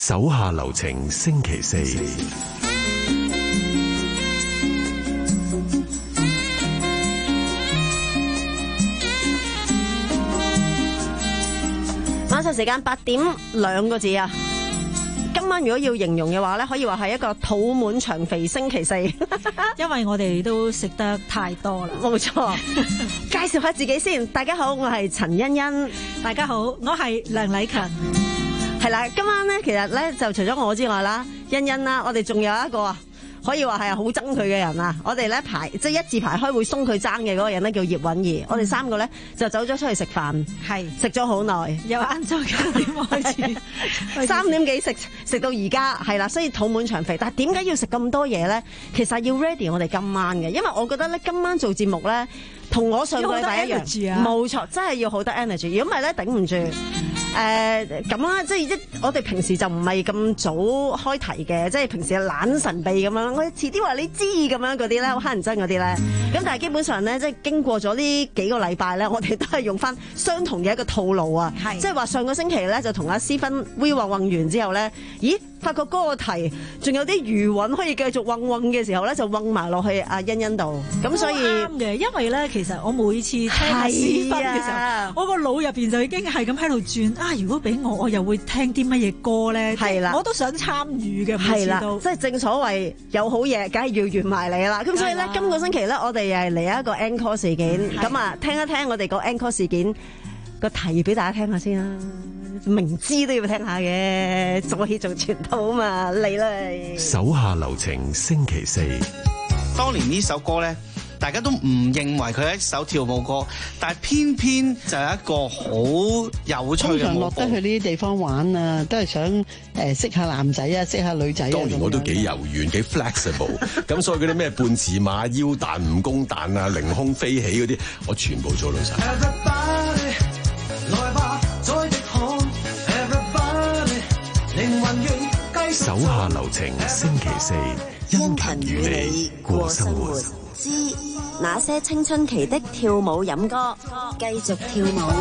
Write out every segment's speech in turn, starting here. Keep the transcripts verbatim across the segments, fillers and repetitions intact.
手下留情星期四， 晚上時間八點兩個字啊！今晚如果要形容嘅話咧，可以話係一個肚滿腸肥星期四， 因為我哋都食得太多啦。 冇錯，介紹下自己先。大家好，我係陳欣欣。 大家好，我係梁禮勤。 係啦，今晚咧其實咧就除咗我之外啦，欣欣啦，我哋仲有一個啊，可以話係好憎佢嘅人啊。我哋咧排即係一字排開會鬆佢爭嘅嗰個人咧叫葉韻儀。嗯、我哋三個咧就走咗出去食飯，係食咗好耐， 由晏晝九點開始， 三點幾食食到而家，係啦，所以肚滿腸肥。但係點解要食咁多嘢咧？其實要 ready 我哋今晚嘅，因為我覺得咧今晚做節目咧同我上個禮拜一樣，冇錯，真係要好得 energy。如果唔係咧頂唔住。誒咁啦，即係一我哋平時就唔係咁早開題嘅，即係平時懶神秘咁樣，我遲啲話你知咁樣嗰啲咧，好乞人憎嗰啲咧。咁但係基本上咧，即係經過咗呢幾個禮拜咧，我哋都係用翻相同嘅一個套路啊。係，即係話上個星期咧就同阿思芬 we 混混完之後咧，咦？發覺嗰個題仲有啲餘韻可以繼續混混嘅時候咧，就混埋落去阿欣欣度。咁所以啱嘅，因為咧其實我每次聽阿思芬嘅時候，啊、我個腦入邊就已經係咁喺度轉啊！如果俾我，我又會聽啲乜嘢歌咧？係啦，我都想參與嘅。係啦， 即係正所謂有好嘢，梗係要預埋你啦。咁所以咧，今個星期咧，我哋又係嚟一個 encore 事件。咁啊，聽一聽我哋個 encore 事件個題俾大家聽下先啦。明知都要聽下嘅，做戲做全套嘛，嚟啦！ 手下留情星期四。 當年呢首歌咧，大家都唔認為佢係一首跳舞歌，但係偏偏就係一個好有趣嘅舞步。通常落得去呢啲地方玩啊，都係想誒、呃、識下男仔啊，識下女仔啊。 當年我都幾柔軟，幾 flexible，咁所以嗰啲咩半字馬、腰彈、蜈蚣彈啊、凌空飛起嗰啲，我全部做到晒。手下留情星期四，殷勤與你過生活。 之那些青春期的跳舞飲歌，繼續跳舞。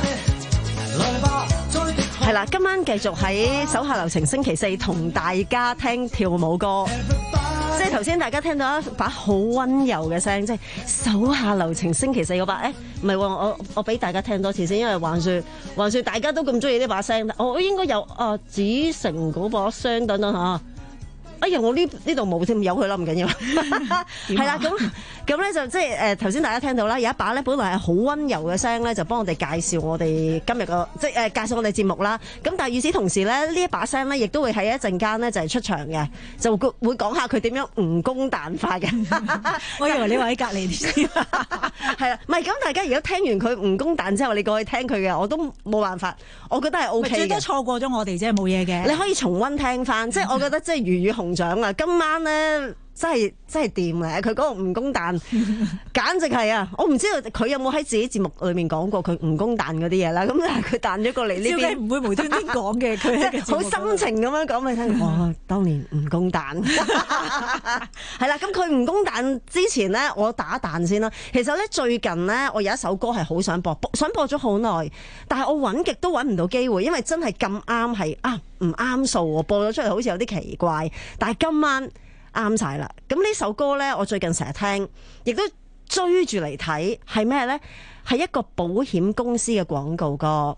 係啦，今晚繼續喺手下留情星期四同大家聽跳舞歌。即係頭先大家聽到一把好溫柔嘅聲，即係手下留情星期四嗰把。誒，唔係喎，我我俾大家聽多次先，因為話說話說大家都咁中意呢把聲，我應該有啊子成嗰把聲等等嚇。哎呀，我呢呢度冇添，由佢啦，唔緊要。係啦，咁咁咧就即係誒頭先大家聽到啦，有一把咧本來係好溫柔嘅聲咧，就幫我哋介紹我哋今日個即係誒、呃、介紹我哋節目啦。咁但係與此同時咧，呢一把聲咧亦都會喺一陣間咧就係出場嘅，就會會講下佢點樣蜈蚣彈法嘅。 我以為你話喺隔離添。 係啦，唔係咁大家如果聽完佢蜈蚣彈之後，你過去聽佢嘅，我都冇辦法，我覺得係 O K 嘅。 最多錯過咗我哋啫，冇嘢嘅。 你可以重溫聽翻，即係我覺得即係魚與熊掌啊！今晚咧真係真係掂嘅，佢嗰個蜈蚣彈簡直係啊！我唔知道佢有冇喺自己節目裏面講過佢蜈蚣彈嗰啲嘢啦。咁但係佢彈咗過嚟呢邊， 唔會無端端講嘅，佢係好深情咁樣講俾你聽。哇！當年蜈蚣彈係啦，咁佢蜈蚣彈之前咧，我打彈先啦。其實咧最近咧，我有一首歌係好想播，想播咗好耐，但係我揾極都揾唔到機會，因為真係咁啱係啊唔啱數喎，播咗出嚟好似有啲奇怪。但係今晚啱晒啦！咁呢首歌呢，我最近成日聽，亦都追住嚟睇，係咩呢？係一個保險公司嘅廣告歌。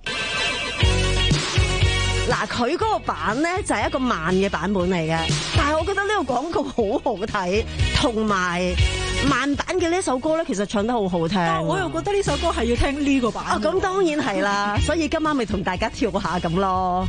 嗱，佢嗰個版呢，就係一個慢嘅版本嚟嘅，但係我覺得呢個廣告好好睇，同埋慢版嘅呢首歌呢，其實唱得好好聽。 我又覺得呢首歌係要聽呢個版。 啊，咁當然係啦，所以今晚咪同大家跳下咁咯。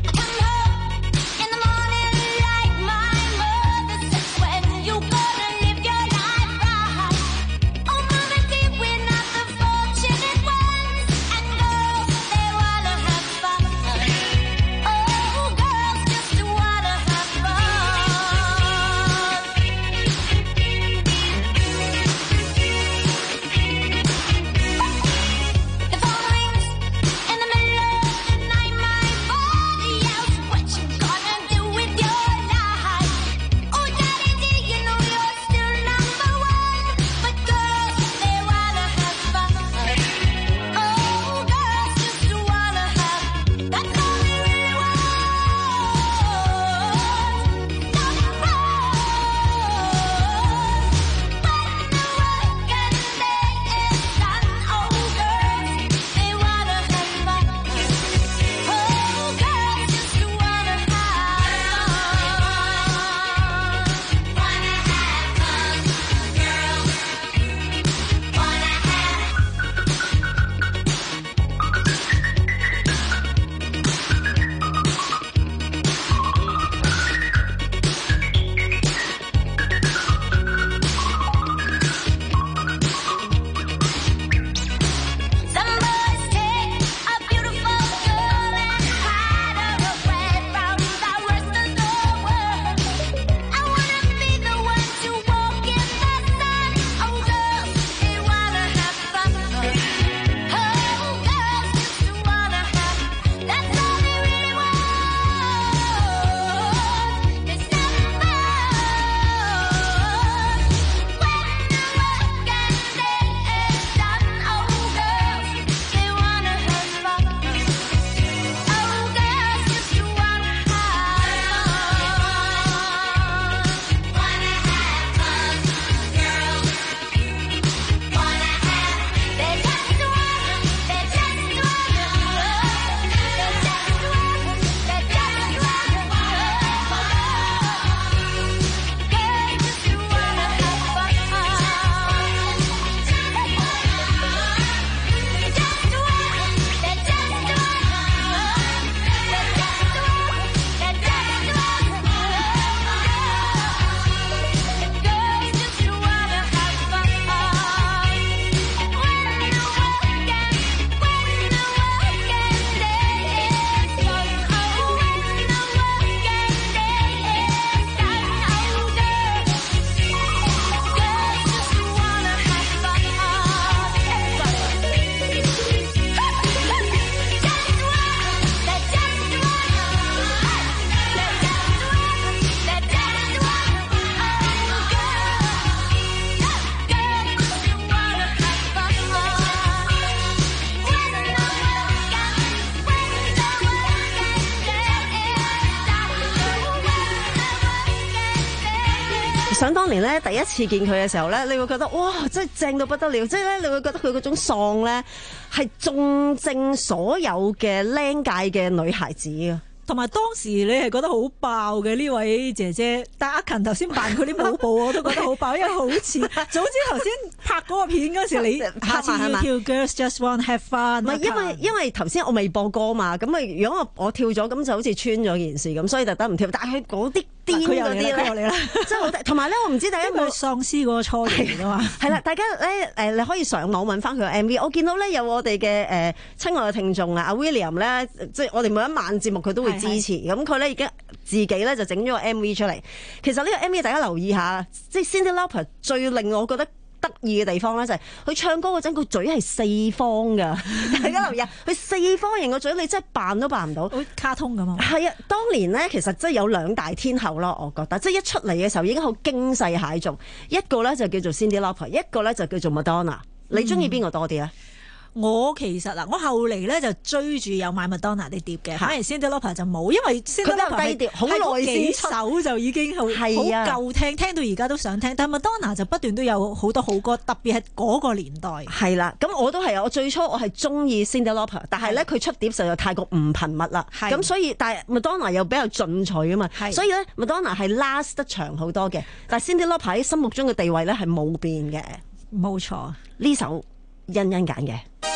想當年咧，第一次見佢嘅時候咧，你會覺得哇，真係正到不得了！即係咧，你會覺得佢嗰種喪咧，係中正所有嘅靚界嘅女孩子啊！ 同埋當時你係覺得好爆嘅呢位姐姐，但阿勤頭先扮佢啲舞步我都覺得好爆，因為好似早知頭先拍嗰個片嗰時，你下次要跳 Girls Just Want Have Fun。唔係因為因為頭先我未播歌嘛，咁啊如果我我跳咗咁就好似穿咗件事咁，所以特登唔跳。但係佢嗰啲癲嗰啲咧，真係好。同埋咧，我唔知大家有冇喪屍嗰個初期㗎嘛？係啦，大家咧誒，你可以上網揾翻佢嘅 M V。我見到咧有我哋嘅誒親愛嘅聽眾啊，阿 William 咧，即係我哋每一晚節目佢都會支持，咁佢咧已經自己咧就整咗個 M V 出嚟。其實呢個 M V 大家留意下，即係 Cyndi Lauper 最令我覺得得意嘅地方咧，就係佢唱歌嗰陣，佢嘴係四方噶。大家留意下，佢四方形個嘴，你真係扮都扮唔到，好卡通咁啊！係啊，當年咧其實真係有兩大天后咯，我覺得，即係一出嚟嘅時候已經好驚世駭俗。一個咧就叫做 Cyndi Lauper， 一個咧就叫做 Madonna。你中意邊個多啲咧？我其實嗱，我後嚟咧就追住有買麥當娜啲碟嘅，反而 Cyndi Lauper 就冇，因為 Cyndi Lauper 低調，好耐幾首就已經好好夠聽，聽到而家都想聽。但係麥當娜就不斷都有好多好歌，特別係嗰個年代。係啦，咁我都係啊！我最初我係中意 Cyndi Lauper， 但係咧佢出碟實在太過唔頻密啦。咁所以但係麥當娜又比較進取啊嘛，所以咧麥當娜係 last 得長好多嘅。但係 Cyndi Lauper 喺心目中嘅地位咧係冇變嘅。冇錯，呢首欣欣揀嘅。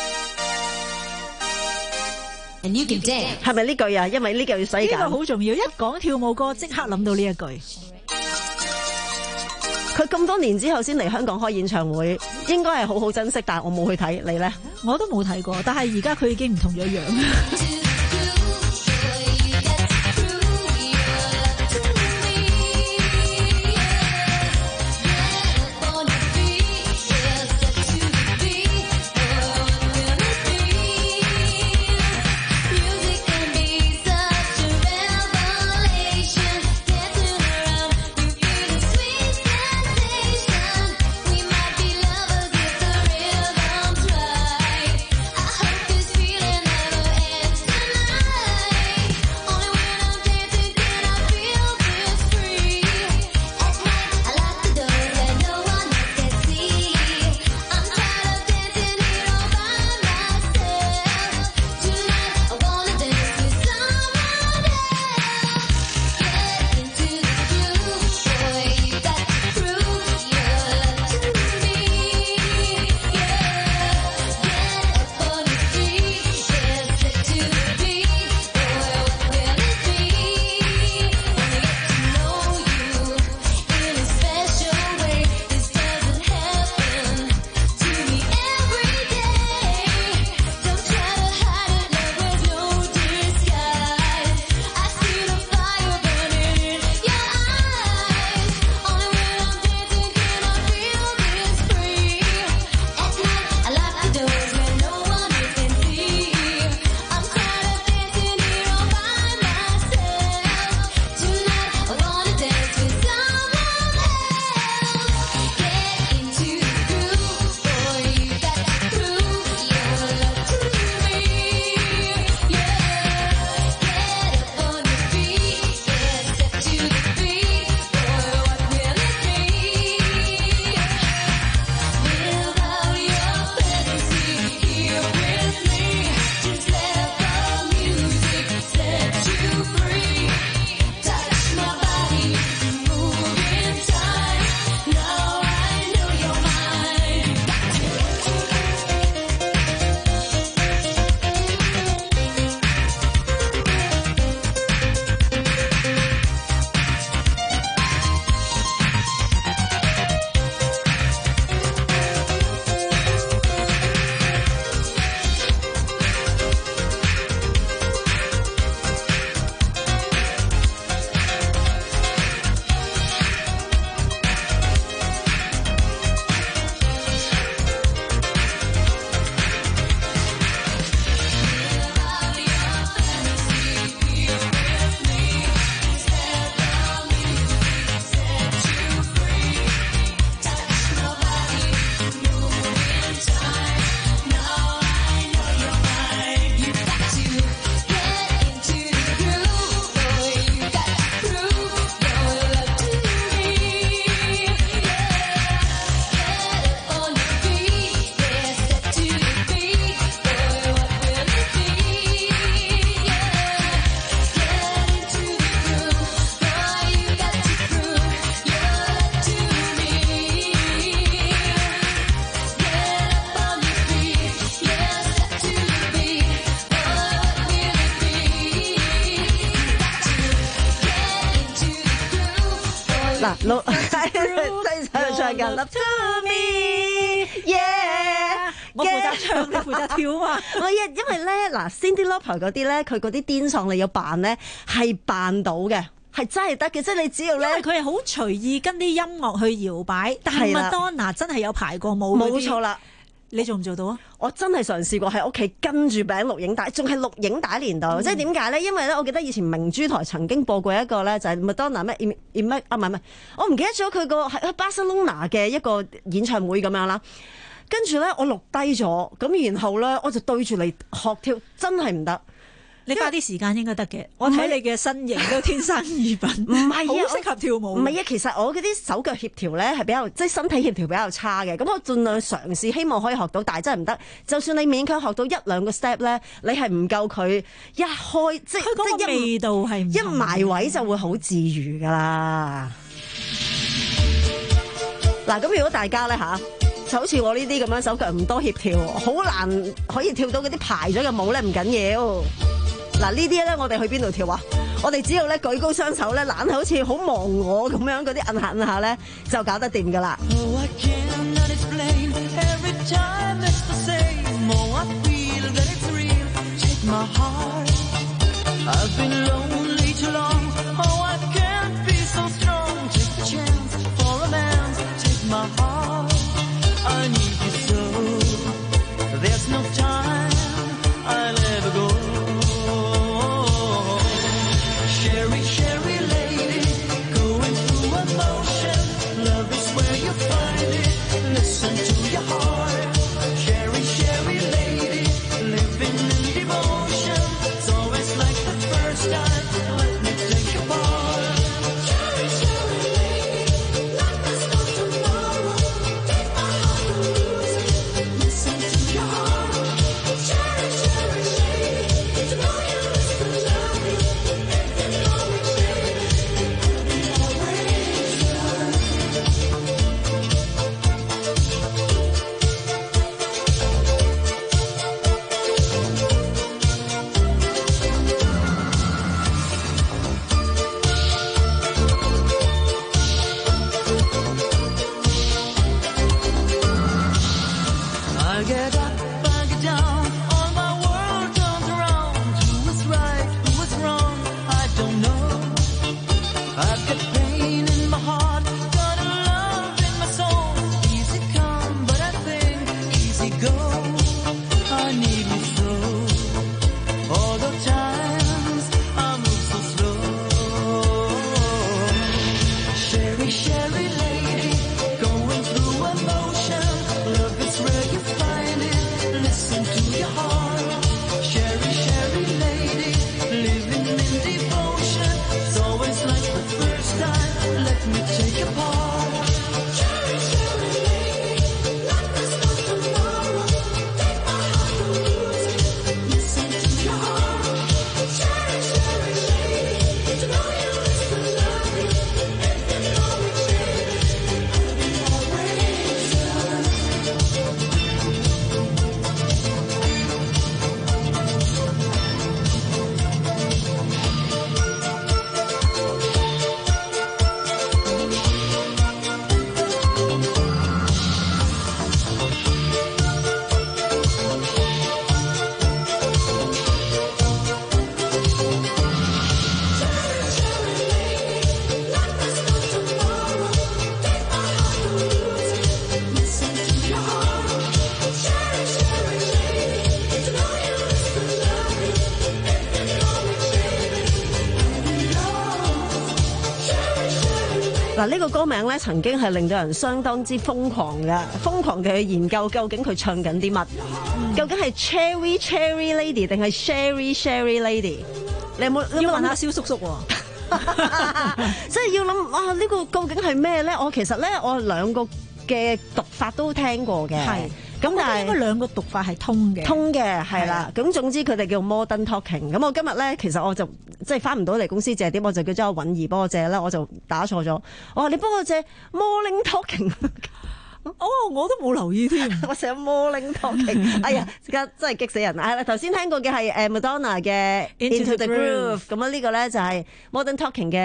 係咪呢句啊？因為呢句要使揀。呢個好重要，一講跳舞歌即刻諗到呢一句。佢咁多年之後先嚟香港開演唱會，應該係好好珍惜，但係我冇去睇，你呢？我都冇睇過，但係而家佢已經唔同咗樣。 嗱，老低唱唱緊 Love to me，yeah， 我負責唱，你負責跳嘛。 唔係因因為咧嗱 Cyndi Lauper 嗰啲咧，佢嗰啲癲喪你要扮咧係扮到嘅。係真係得嘅，即係你只要咧， 因為佢係好隨意跟啲音樂去搖擺，但係 Madonna 真係有排過舞嗰啲。 冇錯啦， 你做唔做到啊？ 我真係嘗試過喺屋企跟住餅錄影帶，仲係錄影帶年代。嗯、即係點解咧？因為咧，我記得以前明珠台曾經播過一個咧，就係 Madonna 咩 in 咩啊，唔係唔係，我唔記得咗佢個喺巴塞隆拿嘅一個演唱會咁樣啦。跟住咧，我錄低咗，咁然後咧，我就對住你學跳，真係唔得。 你花啲時間應該得嘅，我睇你嘅身形都天生異稟， 唔係好適合跳舞。 唔係啊，其實我嗰啲手腳協調咧係比較，即係身體協調比較差嘅。咁我盡量嘗試，希望可以學到，但係真係唔得。就算你勉強學到一兩個 step 咧，你係唔夠佢一開，即係佢個味道係一埋位就會好自如噶啦。嗱，咁如果大家咧吓，就好似我呢啲咁樣手腳唔多協調，好難可以跳到嗰啲排咗嘅舞咧，唔緊要。嗱，呢啲咧，我哋去邊度跳啊？我哋只要咧舉高雙手咧，懶係好似好忘我咁樣嗰啲摁下摁下咧，就搞得掂噶啦。嗱，呢個歌名咧曾經係令到人相當之瘋狂嘅，瘋狂嘅去研究究竟佢唱緊啲乜，嗯、究竟係 Cherry Cherry Lady 定係 Sherry Sherry Lady？ 你有冇要問下蕭叔叔喎？ 即係要諗啊！呢、呢個究竟係咩咧？我其實咧，我兩個嘅讀法都聽過嘅。係。咁但係應該兩個讀法係通嘅，通嘅係啦。咁總之佢哋叫 Modern Talking。咁我今日咧，其實我就即係翻唔到嚟公司借點，我就叫咗阿允兒幫我借啦。我就打錯咗，我話你幫我借 Morning Talking。 哦，我都冇留意添， 我寫 Morning Talking。哎呀，而家真係激死人！係啦，頭先聽過嘅係誒 Madonna 嘅 Into the Groove。咁啊呢個咧就係 Modern Talking 嘅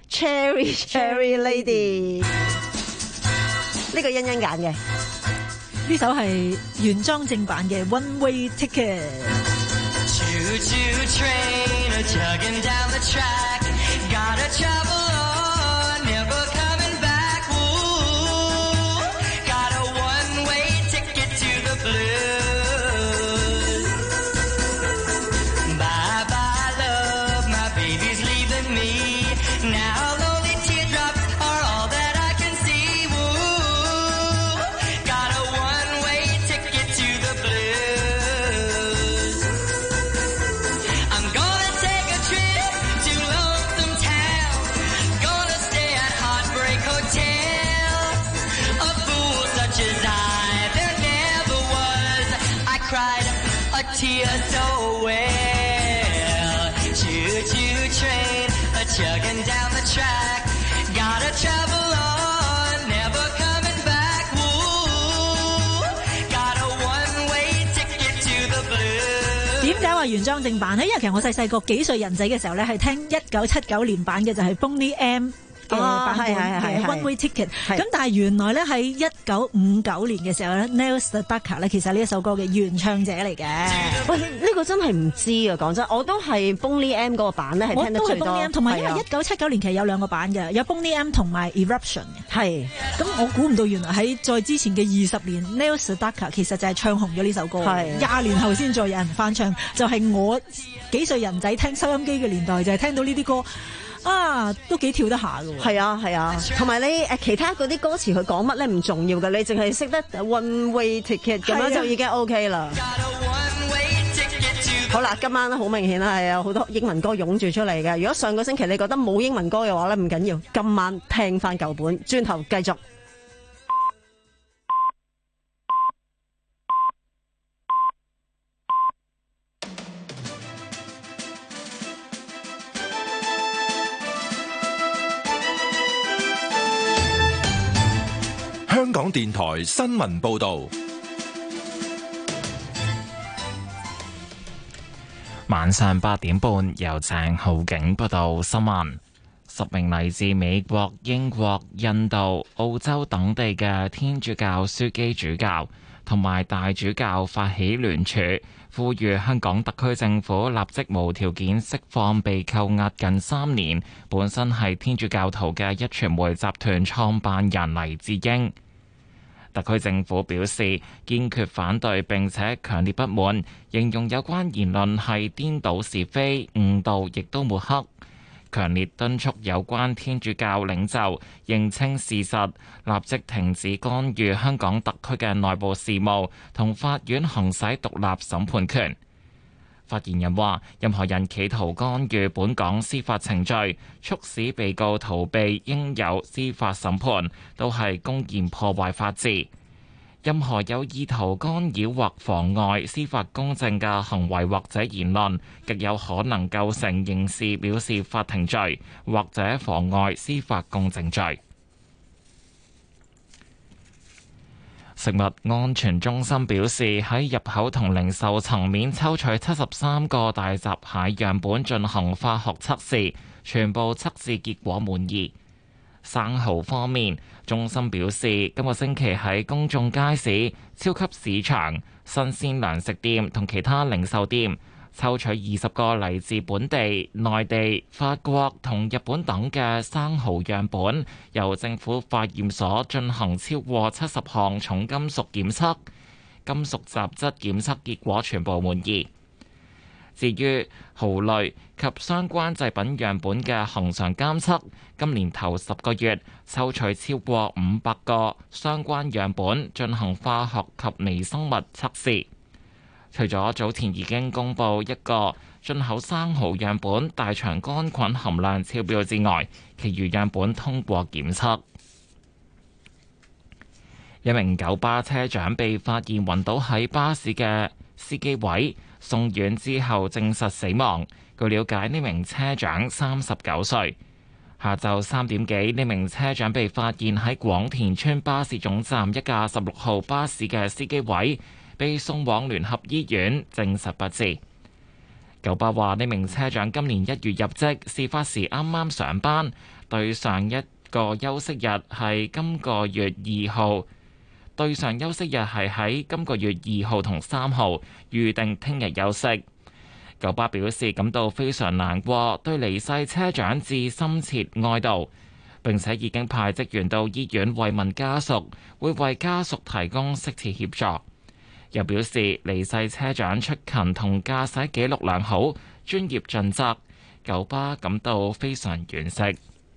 Cherry Cherry Lady， 呢個欣欣揀嘅， 呢首係原裝正版嘅 One Way Ticket。 Choo choo train a chugging down the track, gotta travel on, never coming back. Ooh, got a one-way ticket to the blues. Bye bye love, my baby's leaving me. Now lonely teardrops are all that I can see. Ooh, got a one-way ticket to the blues. I'm gonna take a trip to Lonesome Town. Gonna stay at Heartbreak Hotel. A fool such as I, there never was. I cried a tear so well. Choo choo train, a chugging down the track. Gotta travel on, never coming back. Ooh, got a one-way ticket to the blues. 點解話原裝正版呢？因為其實我細細個幾歲人仔嘅時候咧，係聽一九七九年版嘅就係 Boney M 嘅版本係係係嘅 One Way Ticket。 係咁但係原來咧喺一九五九年嘅時候咧 ，Neil Sedaka 咧其實呢一首歌嘅原唱者嚟嘅。 喂，呢個真係唔知啊！講真，我都係 Boney M 嗰個版咧係我都係聽得最多 Boney M，同埋因為係啊一九七九年其實有兩個版嘅，有 Boney M 同埋 Eruption 嘅。 係咁我估唔到原來喺再之前嘅二十年 ，Neil Sedaka 其實就係唱紅咗呢首歌。 係廿年後先再有人翻唱，就係、我幾歲人仔聽收音機嘅年代，就係、聽到呢啲歌啊，都幾跳得下㗎喎。 係啊係啊，同埋你誒其他嗰啲歌詞佢講乜咧唔重要嘅，你淨係識得 one way ticket 咁係啊樣就已經 OK 啦。 Got a one-way ticket to 好啦，今晚咧好明顯啦，係有好多英文歌湧住出嚟嘅。如果上個星期你覺得冇英文歌嘅話咧，唔緊要，今晚聽翻舊本，轉頭繼續。 香港電台新聞報導， 晚上八點半由鄭浩景報道新聞。十名嚟自美國、英國、印度、澳洲等地嘅天主教樞機主教同埋大主教發起聯署，呼籲香港特區政府立即無條件釋放被扣押近三年、本身係天主教徒嘅壹傳媒集團創辦人黎智英。特區政府表示堅決反對並且強烈不滿，形容有關言論係顛倒是非、誤導，亦都抹黑，強烈敦促有關天主教領袖認清事實，立即停止干預香港特區嘅內部事務，同法院行使獨立審判權。發言人話：任何人企圖干預本港司法程序，促使被告逃避應有司法審判，都係公然破壞法治。任何有意圖干擾或妨礙司法公正嘅行為或者言論，極有可能構成刑事藐視法庭罪，或者妨礙司法公正罪。食物安全中心表示，喺入口同零售層面抽取七十三個大閘蟹樣本進行化學測試，全部測試結果滿意。生蠔方面，中心表示，今個星期喺公眾街市、超級市場、新鮮糧食店同其他零售店抽取二十個嚟自本地、內地、法國同日本等嘅生蠔樣本，由政府化驗所進行超過七十項重金屬檢測，金屬雜質檢測結果全部滿意。至於蠔類及相關製品樣本嘅恆常監測，今年頭十個月抽取超過五百個相關樣本進行化學及微生物測試。除咗早前已經公布一個進口生蠔樣本大腸桿菌含量超標之外，其餘樣本通過檢測。一名九巴車長被發現暈倒喺巴士嘅司機位，送院之後證實死亡。據了解，呢名車長三十九歲。下晝三點幾，呢名車長被發現喺廣田村巴士總站一架十六號巴士嘅司機位，被送往聯合醫院，證實不治。九巴話呢名車長今年一月入職，事發時啱啱上班， 對上一個休息日係今個月二號，對上休息日係喺今個月二號同三號，預定聽日休息。九巴表示感到非常難過，對離世車長致深切哀悼，並且已經派職員到醫院慰問家屬，會為家屬提供適切協助。又表示離世車長出勤同駕駛記錄良好，專業盡責，九巴感到非常惋惜。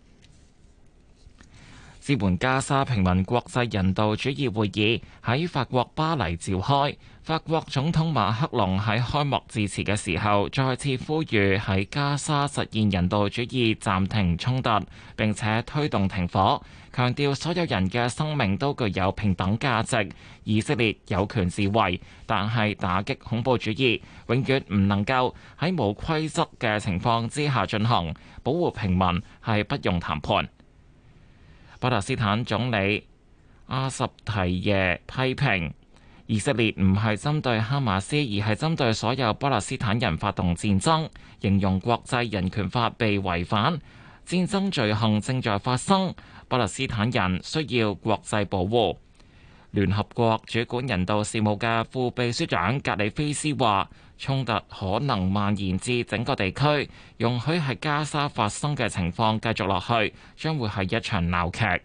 支援加沙平民國際人道主義會議喺法國巴黎召開，法國總統馬克龍喺開幕致辭嘅時候，再次呼籲喺加沙實現人道主義暫停衝突，並且推動停火，強調所有人嘅生命都具有平等價值。以色列有權自衛，但係打擊恐怖主義永遠唔能夠喺冇規則嘅情況之下進行，保護平民係不用談判。巴勒斯坦總理阿什提耶批評以色列唔係針對哈馬斯，而係針對所有巴勒斯坦人發動戰爭，形容國際人權法被違反，戰爭罪行正在發生，巴勒斯坦人需要國際保護。聯合國主管人道事務嘅副秘書長格里菲斯話，衝突可能蔓延至整個地區，容許喺加沙發生嘅情況繼續落去，將會係一場鬧劇。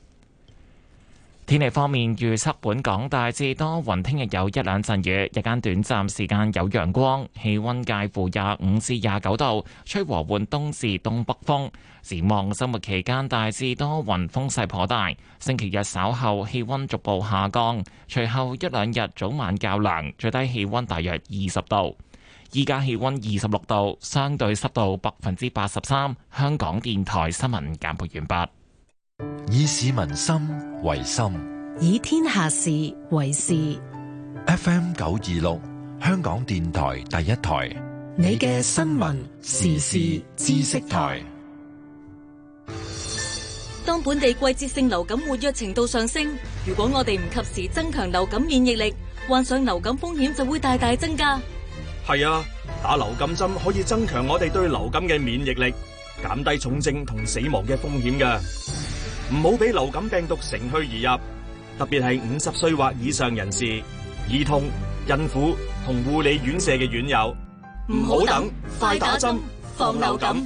天氣方面預測，本港大致多雲，聽日有一兩陣雨，日間短暫時間有陽光，氣溫介乎廿五至廿九度，吹和緩東至東北風。展望周末期間大致多雲，風勢頗大。星期日稍後氣溫逐步下降，隨後一兩日早晚較涼，最低氣溫大約二十度。依家氣溫二十六度，相對濕度百分之八十三。香港電台新聞簡報完畢。 以市民心為心， 以天下事為事。 F M 九二六，香港電台第一台， 你嘅新聞時事知識台。 當本地季節性流感活躍程度上升，如果我哋唔及時增強流感免疫力，患上流感風險就會大大增加。 係啊，打流感針可以增強我哋對流感嘅免疫力，減低重症同死亡嘅風險㗎。唔好俾流感病毒乘虛而入，特別係五十歲或以上人士、兒童、孕婦同護理院舍嘅院友。唔好等，快打針，防流感。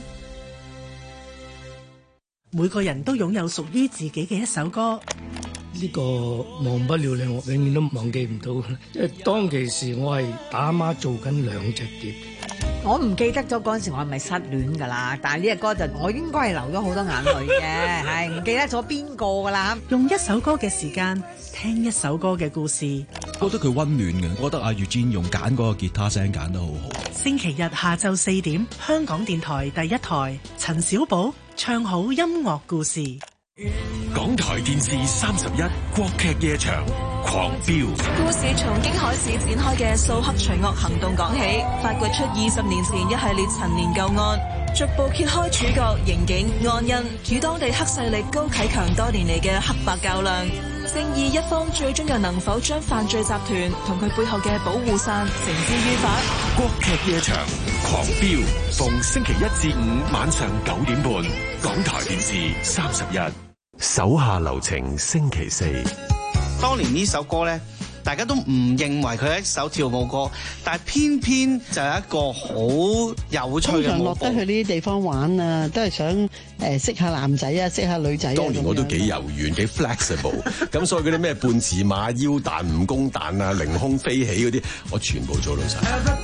每個人都擁有屬於自己嘅一首歌。 呢個忘不了你，我永遠都忘記唔到。因為當其時我係打媽做緊兩隻碟。 我唔記得咗嗰陣時我係咪失戀㗎啦，但係呢隻歌就我應該係流咗好多眼淚嘅，係唔記得咗邊個㗎啦。 用一首歌嘅時間聽一首歌嘅故事， 覺得佢溫暖嘅，我覺得阿月堅用揀嗰個吉他聲揀得好好。 星期日下晝四點，香港電台第一台，陳小寶唱好音樂故事。 港台電視三十一國劇夜場狂飆， 故事從京海市展開嘅掃黑除惡行動講起，發掘出二十年前一系列陳年舊案，逐步揭開主角刑警安恩與當地黑勢力高啟強多年嚟嘅黑白較量，正義一方最終又能否將犯罪集團同佢背後嘅保護傘繩之於法？ 國劇夜場狂飆，逢星期一至五晚上九點半，港台電視三十一。手下留情星期四， 當年呢首歌呢，大家都唔認為佢係一首跳舞歌，但係偏偏就係一個好有趣嘅舞步。 通常落得去呢啲地方玩啊，都係想誒、呃、識下男仔啊，識下女仔啊。 當年我都幾柔軟，幾 flexible， 咁所以嗰啲咩半字馬、腰彈、蜈蚣彈啊、凌空飛起嗰啲，我全部做到晒。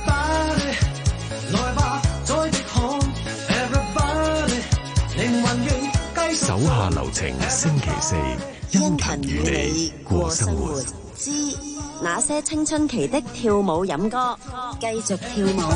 手下留情星期四，殷勤與你過生活之那些青春期的跳舞飲歌，繼續跳舞。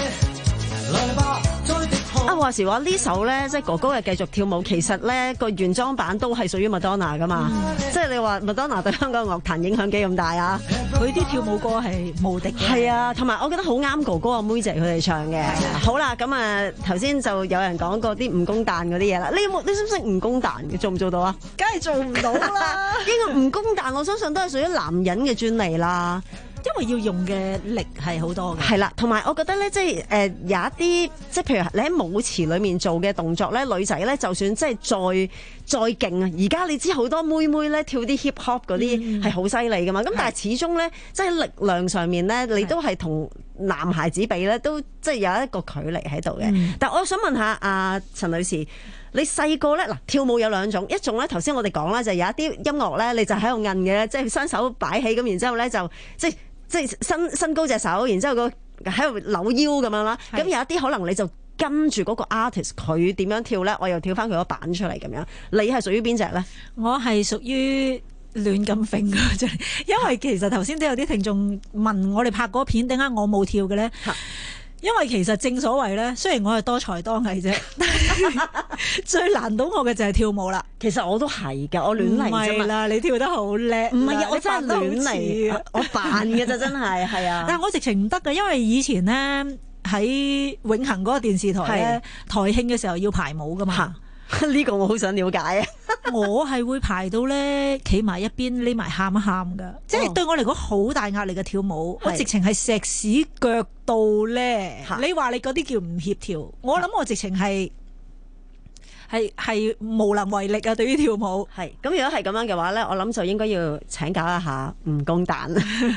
啊，話時話呢首咧，即係哥哥嘅繼續跳舞，其實咧個原裝版都係屬於麥當娜噶嘛，嗯、即係你話麥當娜對香港樂壇影響幾咁大啊？ 佢啲跳舞歌係無敵嘅， 係啊，同埋我覺得好啱哥哥阿妹姐佢哋唱嘅。好啦，咁啊頭先就有人講過啲蜈蚣彈嗰啲嘢啦，你有冇你識唔識蜈蚣彈嘅？做唔做到啊？ 梗係做唔到啦！ 呢個蜈蚣彈，我相信都係屬於男人嘅專利啦。 因為要用嘅力係好多嘅。 係啦，同埋我覺得咧，即係誒、呃、有一啲即係譬如你喺舞池裏面做嘅動作咧，女仔咧就算即係再再勁啊，而家你知好多妹妹咧跳啲 hip hop 嗰啲係好犀利噶嘛，咁、嗯、但係始終咧即係力量上面咧，你都係同男孩子比咧，都即係有一個距離喺度嘅。嗯、但我想問下阿陳女士。你細個咧嗱跳舞有兩種，一種咧頭先我哋講啦，就有一啲音樂咧，你就喺度摁嘅，即係雙手擺起咁，然之後咧就即係即係伸伸高隻手，然之後個喺度扭腰咁樣啦。咁有一啲可能你就跟住嗰個 artist 佢點樣跳咧，我又跳翻佢個板出嚟咁樣。你係屬於邊隻咧？ 我係屬於亂咁揈嘅啫，因為其實頭先都有啲聽眾問我哋拍嗰片點解我冇跳嘅咧。因為其實正所謂咧，雖然我係多才多藝啫，但係最難到我嘅就係跳舞啦。 其實我都係㗎，我亂嚟啫嘛。 唔係啦，你跳得好叻。 唔係啊，我真係亂嚟，我扮嘅咋，真係係啊。 但係我直情唔得㗎，因為以前咧喺永恆嗰個電視台咧，台慶嘅時候要排舞㗎嘛。 呢個我好想了解啊！ 我係會排到咧，企埋一邊匿埋喊一喊噶，即係對我嚟講好大壓力嘅跳舞。我直情係石屎腳到咧，你話你嗰啲叫唔協調？我諗我直情係係係無能為力啊！對於跳舞係咁，如果係咁樣嘅話咧，我諗就應該要請教一下吳公旦。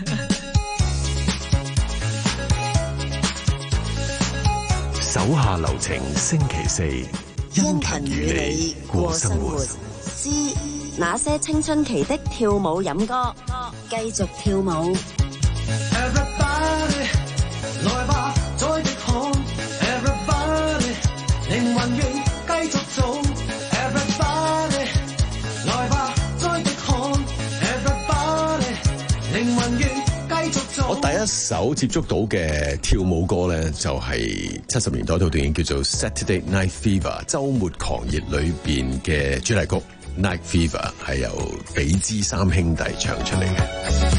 手下留情，星期四。殷勤與你過生活之那些青春期的跳舞飲歌，繼續跳舞。 Everybody， 來吧，再滴汗 Everybody， 靈魂願繼續做 Everybody， 來吧，再滴汗 Everybody， 靈魂願繼續做。 我第一首接觸到嘅跳舞歌咧，就係七十年代套電影叫做《Saturday Night Fever》週末狂熱裏邊嘅主題曲《Night Fever》，係由比之三兄弟唱出嚟嘅。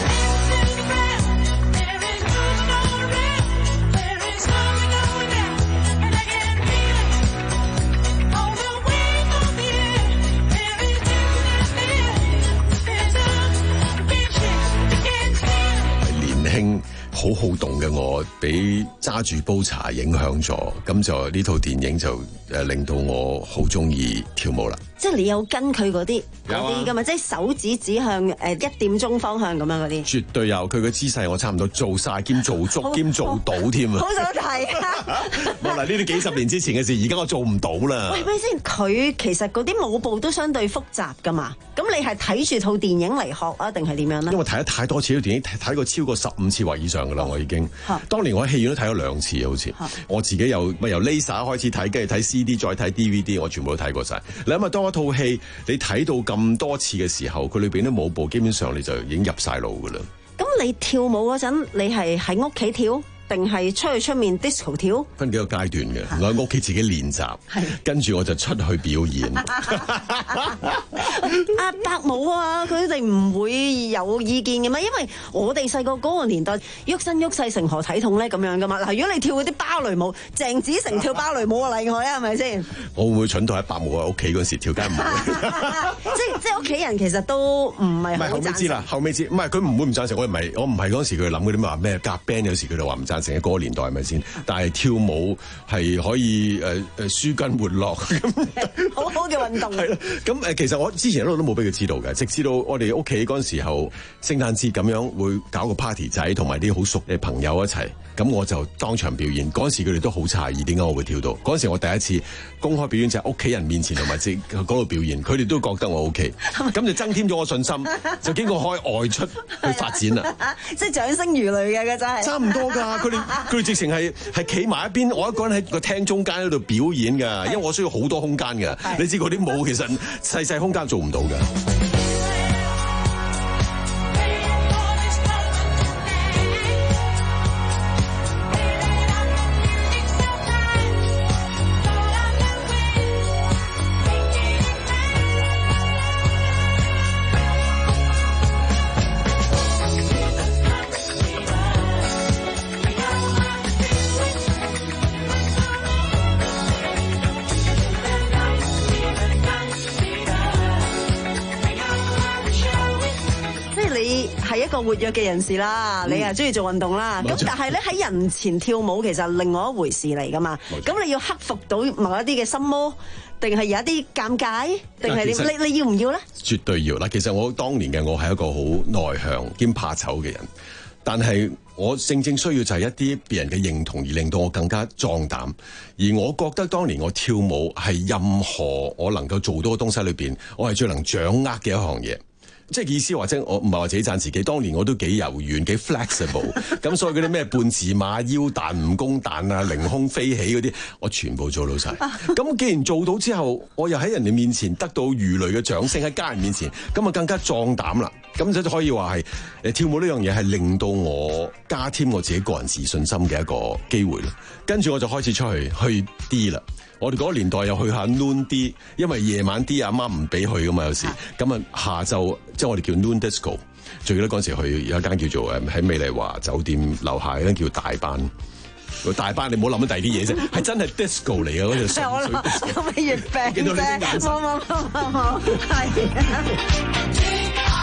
好好動嘅我，俾揸住煲茶影響咗，咁就呢套電影就誒令到我好中意跳舞啦。 即係你有跟佢嗰啲嗰啲噶嘛？即係手指指向誒一點鐘方向咁樣嗰啲。 絕對有，佢嘅姿勢我差唔多做晒兼做足兼做到添啊！ 好想睇啊！ 嗱，呢啲幾十年之前嘅事，而家我做唔到啦。 喂，咪先，佢其實嗰啲舞步都相對複雜噶嘛？咁你係睇住套電影嚟學啊，定係點樣咧？ 因為睇得太多次套電影，睇過超過十五次或以上噶啦，我已經。當年我喺戲院都睇咗兩次，好似我自己由咪由 Laser 開始睇，跟住睇 C D， 再睇 D V D， 我全部都睇過晒。你諗下，當一套戲你睇到咁多次嘅時候，佢裏邊啲舞步基本上你就已經入晒腦噶啦。 咁你跳舞嗰陣，你係喺屋企跳？定係出去出面 disco 跳？分幾個階段嘅，我喺屋企自己練習，跟住我就出去表演。 阿伯母啊，佢哋唔會有意見嘅咩？因為我哋細個嗰個年代，喐身喐勢成何體統咧咁樣噶嘛。嗱，如果你跳嗰啲芭蕾舞，鄭子誠跳芭蕾舞啊，例外啊，係咪先？ 我會唔會蠢到喺伯母喺屋企嗰時跳，梗唔會。 即即係屋企人其實都唔係好贊成。 後尾知啦，後尾知，唔係佢唔會唔贊成，我唔係我唔係嗰時佢諗嗰啲咩話咩夾 band，有時佢就話唔贊成。成個年代係咪先？但係跳舞係可以誒誒舒筋活絡， 好好嘅運動。 係啦，咁誒其實我之前一路都冇俾佢知道嘅，直至到我哋屋企嗰陣時候，聖誕節咁樣會搞個 party 仔，同埋啲好熟嘅朋友一齊，咁我就當場表演。嗰陣時佢哋都好詫異，點解我會跳到？嗰陣時我第一次公開表演就係屋企人面前同埋即嗰度表演，佢哋都覺得我 OK，咁就增添咗我信心，就經過開外出去發展啦。 即係掌聲如雷嘅，真係。 差唔多㗎，佢哋佢哋直情係係企埋一邊，我一個人喺個廳中間喺度表演㗎，因為我需要好多空間㗎。你知嗰啲舞其實細細空間做唔到㗎。 個活躍嘅人士啦，你又中意做運動啦，咁、嗯、但係咧喺人前跳舞其實另外一回事嚟噶嘛，咁你要克服到某一啲嘅心魔，定係有一啲尷尬，定係你你你要唔要咧？ 絕對要嗱，其實我當年嘅我係一個好內向兼怕醜嘅人，但係我正正需要就係一啲別人嘅認同，而令到我更加壯膽。而我覺得當年我跳舞係任何我能夠做到嘅東西裏邊，我係最能掌握嘅一項嘢。即係意思或者我唔係話自己讚自己，當年我都幾柔軟幾 flexible， 咁所以嗰啲咩半字馬、腰彈、蜈蚣彈啊、凌空飛起嗰啲，我全部做到晒。咁既然做到之後，我又喺人哋面前得到如雷嘅掌聲，喺家人面前，咁啊更加壯膽啦。咁就可以話係誒跳舞呢樣嘢係令到我加添我自己個人自信心嘅一個機會咯。跟住我就開始出去去 D 啦。我哋嗰個年代又去下 noon D， 因為夜晚 D 阿媽唔俾去噶嘛，有時咁啊下晝即係我哋叫 noon disco。最記得嗰陣時去有一間叫做誒喺美麗華酒店樓下一間叫大班。大班你唔好諗到第二啲嘢啫，係真係 disco 嚟嘅嗰隻純粹 disco。 咁咪月餅啫，冇冇冇冇冇，係。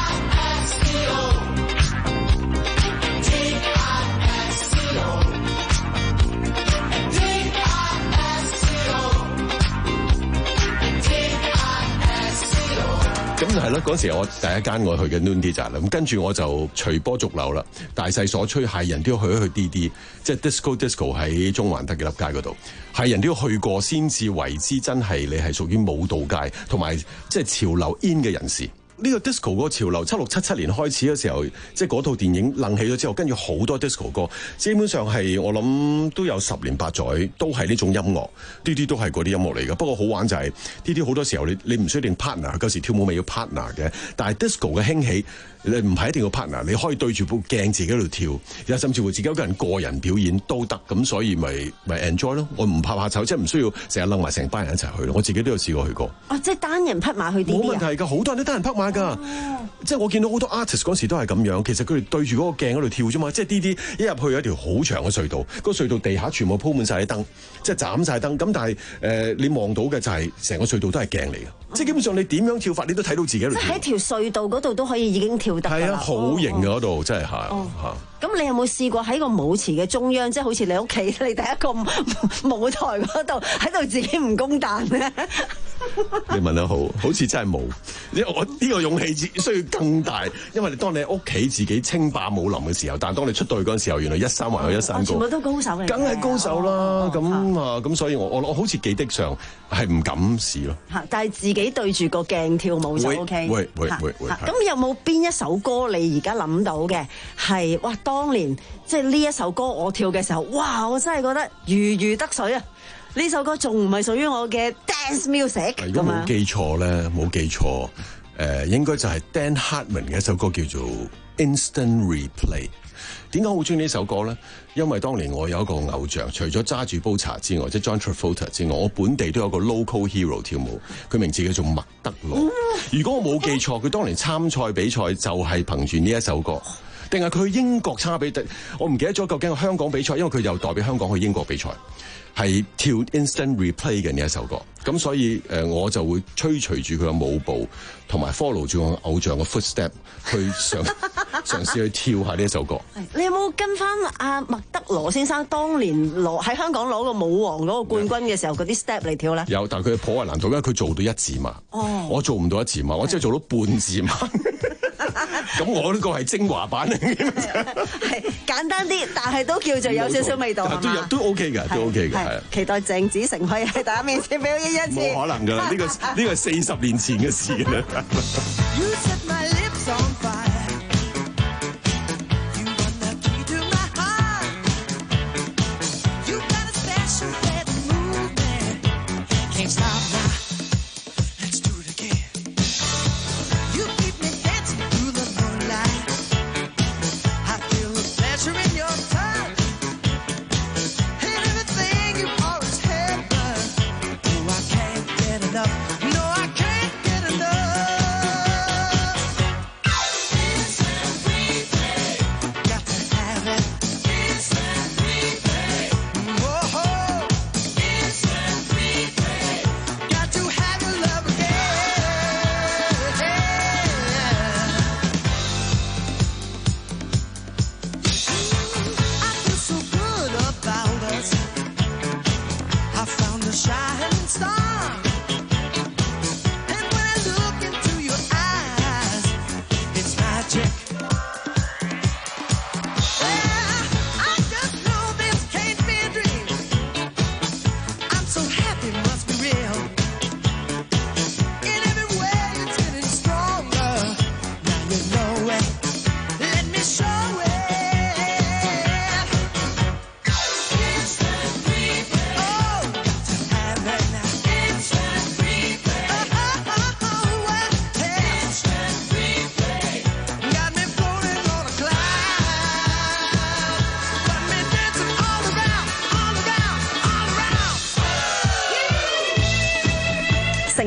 咁就係咯，嗰時我第一間我去嘅 noon D 站啦，咁跟住我就隨波逐流啦，大勢所趨，係人都要去一去 D D， 即係 disco disco 喺中環德己立街嗰度，係人都要去過先至為之真係你係屬於舞蹈界同埋即係潮流 in 嘅人士。呢個 disco 嗰個潮流，七六七七年開始嘅時候，即係嗰套電影愣起咗之後，跟住好多 disco 歌，基本上係我諗都有十年八載，都係呢種音樂，呢啲都係嗰啲音樂嚟嘅。不過好玩就係呢啲好多時候你你唔需要一定 partner， 嗰時跳舞咪要 partner 嘅，但係 disco 嘅興起，你唔係一定要 partner， 你可以對住部鏡自己喺度跳，又甚至乎自己一個人個人表演都得，咁所以咪咪 enjoy 咯。我唔怕怕醜，即係唔需要成日擸埋成班人一齊去咯。我自己都有試過去過。 哦，即係單人匹馬去啲啲啊？ 冇問題㗎，好多人都單人匹馬㗎。哦、即係我見到好多 artist 嗰時都係咁樣，其實佢哋對住嗰個鏡嗰度跳啫嘛。即係啲啲一入去有一條好長嘅隧道，個隧道地下全部鋪滿晒啲燈，即係斬晒燈。咁但係誒、呃，你望到嘅就係成個隧道都係鏡嚟嘅。嗯、即係基本上你點樣跳法，你都睇到自己喺度跳。 即係喺條隧道嗰度都可以已經跳得。 係啊，好型嘅嗰度真係係嚇。 咁你有冇試過喺個舞池嘅中央，即係好似你屋企你第一個舞台嗰度喺度自己唔公彈咧？ 你問得好，好似真係冇。因為我呢個勇氣需要更大，因為當你喺屋企自己稱霸武林嘅時候，但係當你出到去嗰陣時候，原來一山還有一山高， 全部都高手嚟， 梗係高手啦。咁啊，咁所以我我我好似記憶上係唔敢試咯。 嚇！但係自己對住個鏡跳舞就 OK。 會會會會。 咁有冇邊一首歌你而家諗到嘅係哇？當年即係呢一首歌我跳嘅時候，哇！我真係覺得如魚得水啊！呢首歌仲唔係屬於我嘅 dance music 咁啊？ 如果冇記錯咧，冇記錯，誒、呃、應該就係 Dan Hartman 嘅一首歌叫做 Instant Replay。點解好中意呢首歌咧？因為當年我有一個偶像，除咗揸住煲茶之外，即係 John Travolta 之外，我本地都有個 local hero 跳舞，佢名字叫做麥德羅。嗯、如果我冇記錯，佢當年參賽比賽就係憑住呢一首歌。定係佢去英國參比，我唔記得咗究竟係香港比賽，因為佢又代表香港去英國比賽，係跳 Instant Replay 嘅呢一首歌。咁所以誒、呃，我就會追隨住佢嘅舞步，同埋 follow 住我偶像嘅 footstep 去嘗嘗試去跳下呢一首歌。 你有冇跟翻阿麥德羅先生當年攞喺香港攞個舞王嗰個冠軍嘅時候嗰啲 step 嚟跳咧？ 有，但係佢頗為難度，因為佢做到一字馬，哦、我做唔到一字馬，我只係做到半字馬。咁我呢個係精華版嚟嘅， 係簡單啲，但係都叫做有少少味道係嘛？ 都 OK 嘅，都 OK 嘅，係。 期待鄭子誠可以喺大家面前表演一次。 冇可能㗎，呢、呢個呢、呢個係四十年前嘅事啦。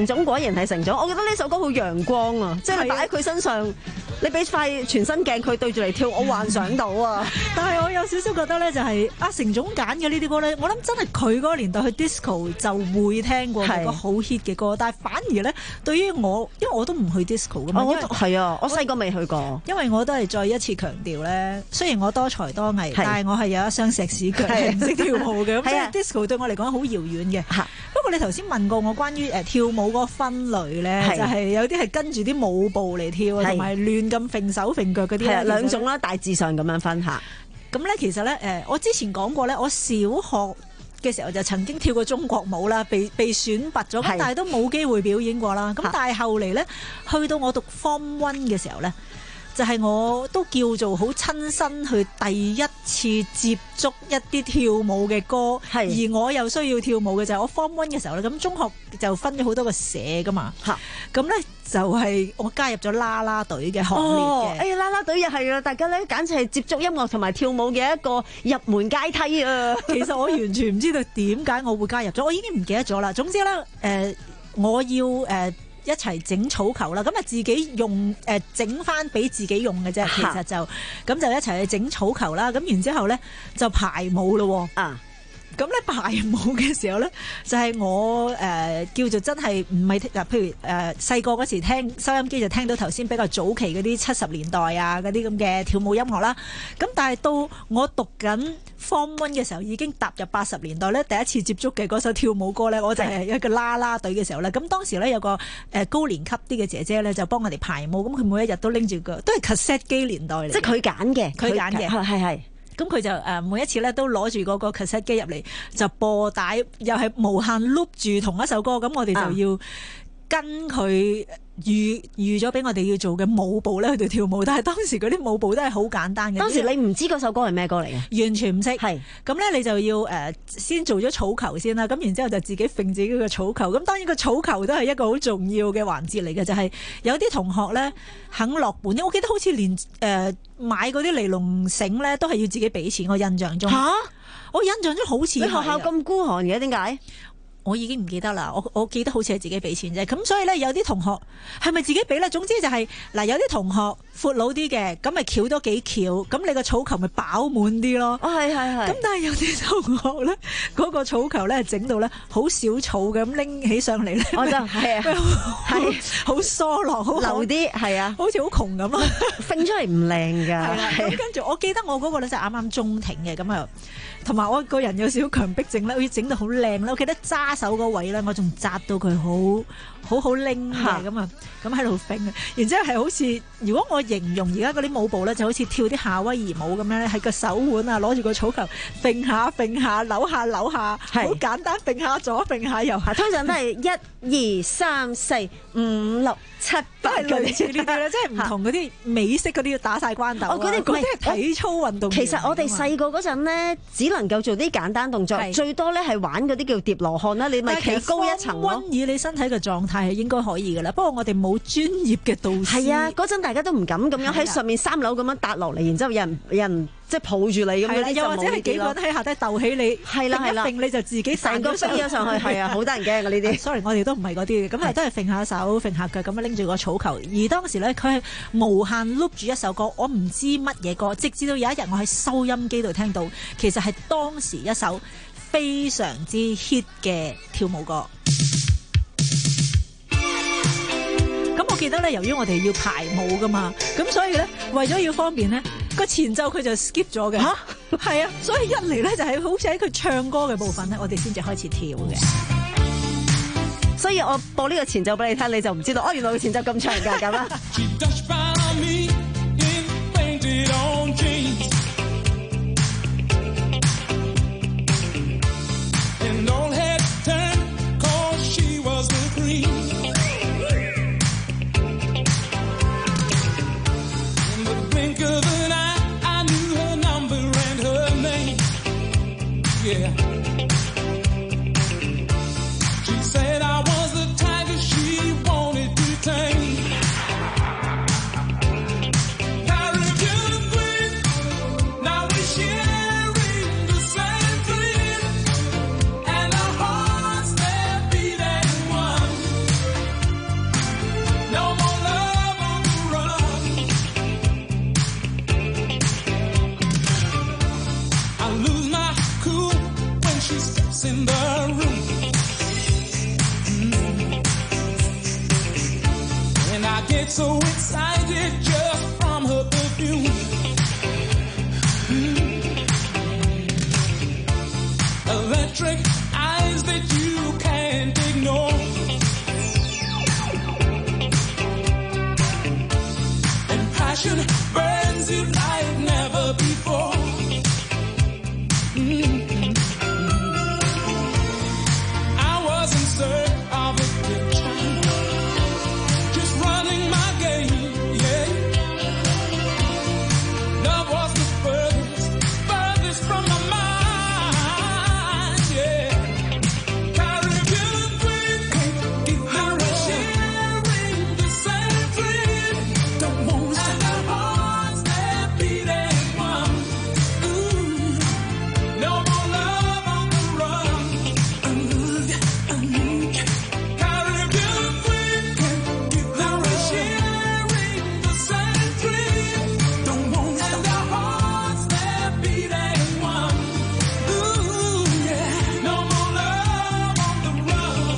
成總果然係成總，我覺得呢首歌好陽光啊，即係你擺喺佢身上。你俾塊全身鏡佢對住嚟跳，我幻想到啊！ 但係我有少少覺得咧，就係阿成總揀嘅呢啲歌咧，我諗真係佢嗰個年代去 disco 就會聽過嗰個好 hit 嘅歌，但係反而咧對於我，因為我都唔去 disco 噶嘛， 我係啊，我細個未去過， 因為我都係再一次強調咧，雖然我多才多藝，但係我係有一雙石屎腳，係唔識跳舞嘅，咁所以 disco 對我嚟講好遙遠嘅。不過你頭先問過我關於誒跳舞嗰個分類咧，就係有啲係跟住啲舞步嚟跳，同埋亂咁揈手揈腳嗰啲， 係兩種啦，大致上咁樣分下。 咁咧其實咧誒，我之前講過咧，我小學嘅時候就曾經跳過中國舞啦，被被選拔咗，咁但係都冇機會表演過啦。咁但係後嚟咧，去到我讀 Form One 嘅時候咧，就係、是、我都叫做好親身去第一次接觸一啲跳舞嘅歌，而我又需要跳舞嘅就係、是、我 Form One 嘅時候咧，咁中學就分咗好多個社噶嘛，咁咧就係我加入咗啦啦隊嘅行列嘅。 哦，哎呀啦啦隊又係啊，大家咧簡直係接觸音樂同埋跳舞嘅一個入門階梯啊。 其實我完全唔知道點解我會加入咗，我已經唔記得咗啦。總之咧，誒、呃、我要誒。呃一齊整草球啦，咁啊自己用誒整翻俾自己用嘅啫，其實就咁就一齊去整草球啦，咁然之後咧就排舞咯喎。啊咁咧排舞嘅時候咧，就係、是、我誒、呃、叫做真係唔係嗱，譬如誒細個嗰時聽收音機就聽到頭先比較早期嗰啲七十年代啊嗰啲咁嘅跳舞音樂啦。咁但係到我讀緊 Form One 嘅時候，已經踏入八十年代咧，第一次接觸嘅嗰首跳舞歌咧，我就係一個啦啦隊嘅時候咧。咁當時咧有個誒高年級啲嘅姐姐咧，就幫我哋排舞。咁佢每一日都拎住個都係 cassette 機年代嚟， 即係佢揀嘅， 佢揀嘅， 係係。 咁佢就誒每一次咧都攞住嗰個 cassette 機入嚟就播帶，又係無限 loop 住同一首歌，咁我哋就要跟佢預預咗俾我哋要做嘅舞步咧去到跳舞。但係當時嗰啲舞步都係好簡單嘅。 當時你唔知嗰首歌係咩歌嚟嘅？ 完全唔識。係咁咧，你就要誒、呃、先做咗草球先啦。咁然之後就自己揈自己嘅草球。咁當然個草球都係一個好重要嘅環節嚟嘅，就係、是、有啲同學咧肯落本。我記得好似連誒、呃、買嗰啲尼龍繩咧都係要自己俾錢。我印象中嚇，我印象中好似你學校咁孤寒嘅，點解？ 我已經唔記得啦，我我記得好似係自己俾錢啫。咁所以咧，有啲同學係咪自己俾咧？總之就係、是、嗱，有啲同學闊佬啲嘅，咁咪翹多幾翹，咁你個草球咪飽滿啲咯。 哦，係係係。 咁但係有啲同學咧，嗰、那個草球咧整到咧好少草咁拎起上嚟咧， 我就係啊，係好疏落，好流啲，係啊， 好似好窮咁咯， 揈出嚟唔靚㗎。係啦，咁跟住我記得我嗰個咧就啱啱中庭嘅，咁啊，同埋我個人有少少強迫症咧，好似整到好靚啦。我記得揸手嗰位咧，我仲紮到佢好好好拎嘅咁啊，咁喺度揈啊，然之後係好似，如果我形容而家嗰啲舞步咧，就好似跳啲夏威夷舞咁樣咧，喺個手腕啊攞住個草球揈下揈下扭下扭下，好簡單，揈下左揈下右下， 通常都係一二三四五六七八， 都係類似呢啲咧，即係唔同嗰啲美式嗰啲要打晒關鬥啊， 嗰啲嗰啲係體操運動。 其實我哋細個嗰陣咧，只能夠做啲簡單動作，最多咧係玩嗰啲叫疊羅漢啦，你咪企高一層咯。 以你身體嘅狀態係應該可以㗎啦，不過我哋冇專業嘅導師。 係啊，嗰陣大家都唔敢咁樣喺上面三樓咁樣搭落嚟，然之後有人有人即係抱住你咁樣， 又或者係幾個人喺下低鬥起你， 係啦係啦， 揈你就自己成個飛咗上去，係啊，好得人驚㗎呢啲。 Sorry， 我哋都唔係嗰啲嘅，咁係都係揈下手、揈下腳咁樣拎住個草球。而當時咧，佢係無限 loop 住一首歌，我唔知乜嘢歌，直至到有一日我喺收音機度聽到，其實係當時一首非常之 hit 嘅跳舞歌。咁我記得咧，由於我哋要排舞噶嘛，咁所以咧為咗要方便咧，個前奏佢就 skip 咗嘅。嚇，係啊，所以一嚟咧就係好似喺佢唱歌嘅部分咧，我哋先至開始跳嘅。 所以我播呢個前奏俾你聽，你就唔知道哦，原來個前奏咁長㗎咁啦。 I get so excited just from her perfume. Mm. Electric eyes that you can't ignore. And passion burns you like never before. Mm. I was in search of a picture, just running my game, yeah. Love was the furthest, furthest from my mind, yeah. Caribbean queen, I was sharing the same dream. Don't want to and our hearts that beat as one. Ooh, no more love on the run. Caribbean queen, I was sharing the same dream. Don't want to and our hearts that beat as one. Ooh, yeah, no more love on the run.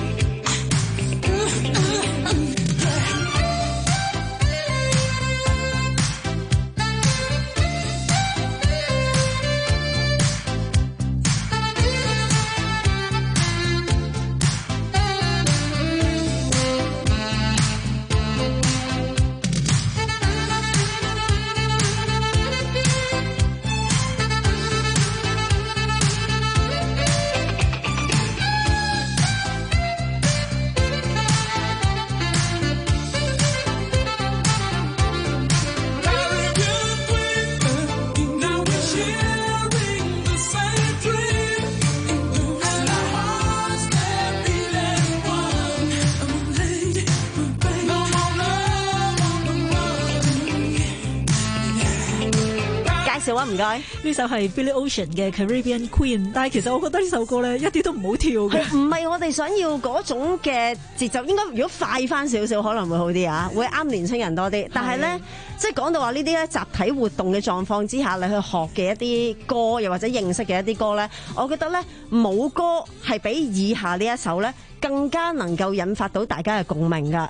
Now we're sharing the same dream, and our hearts that beat as one. Lady, no more love on the run. 介紹啊，唔該。 呢首係 Billy Ocean 嘅 Caribbean Queen， 但係其實我覺得呢首歌咧一啲都唔好跳嘅。 唔係我哋想要嗰種嘅節奏，應該如果快翻少少可能會好啲啊，會啱年青人多啲。但係咧，即係講到話呢啲咧集體活動嘅狀況之下，你去學嘅一啲歌，又或者認識嘅一啲歌咧，我覺得咧冇歌係比以下呢一首咧更加能夠引發到大家嘅共鳴㗎。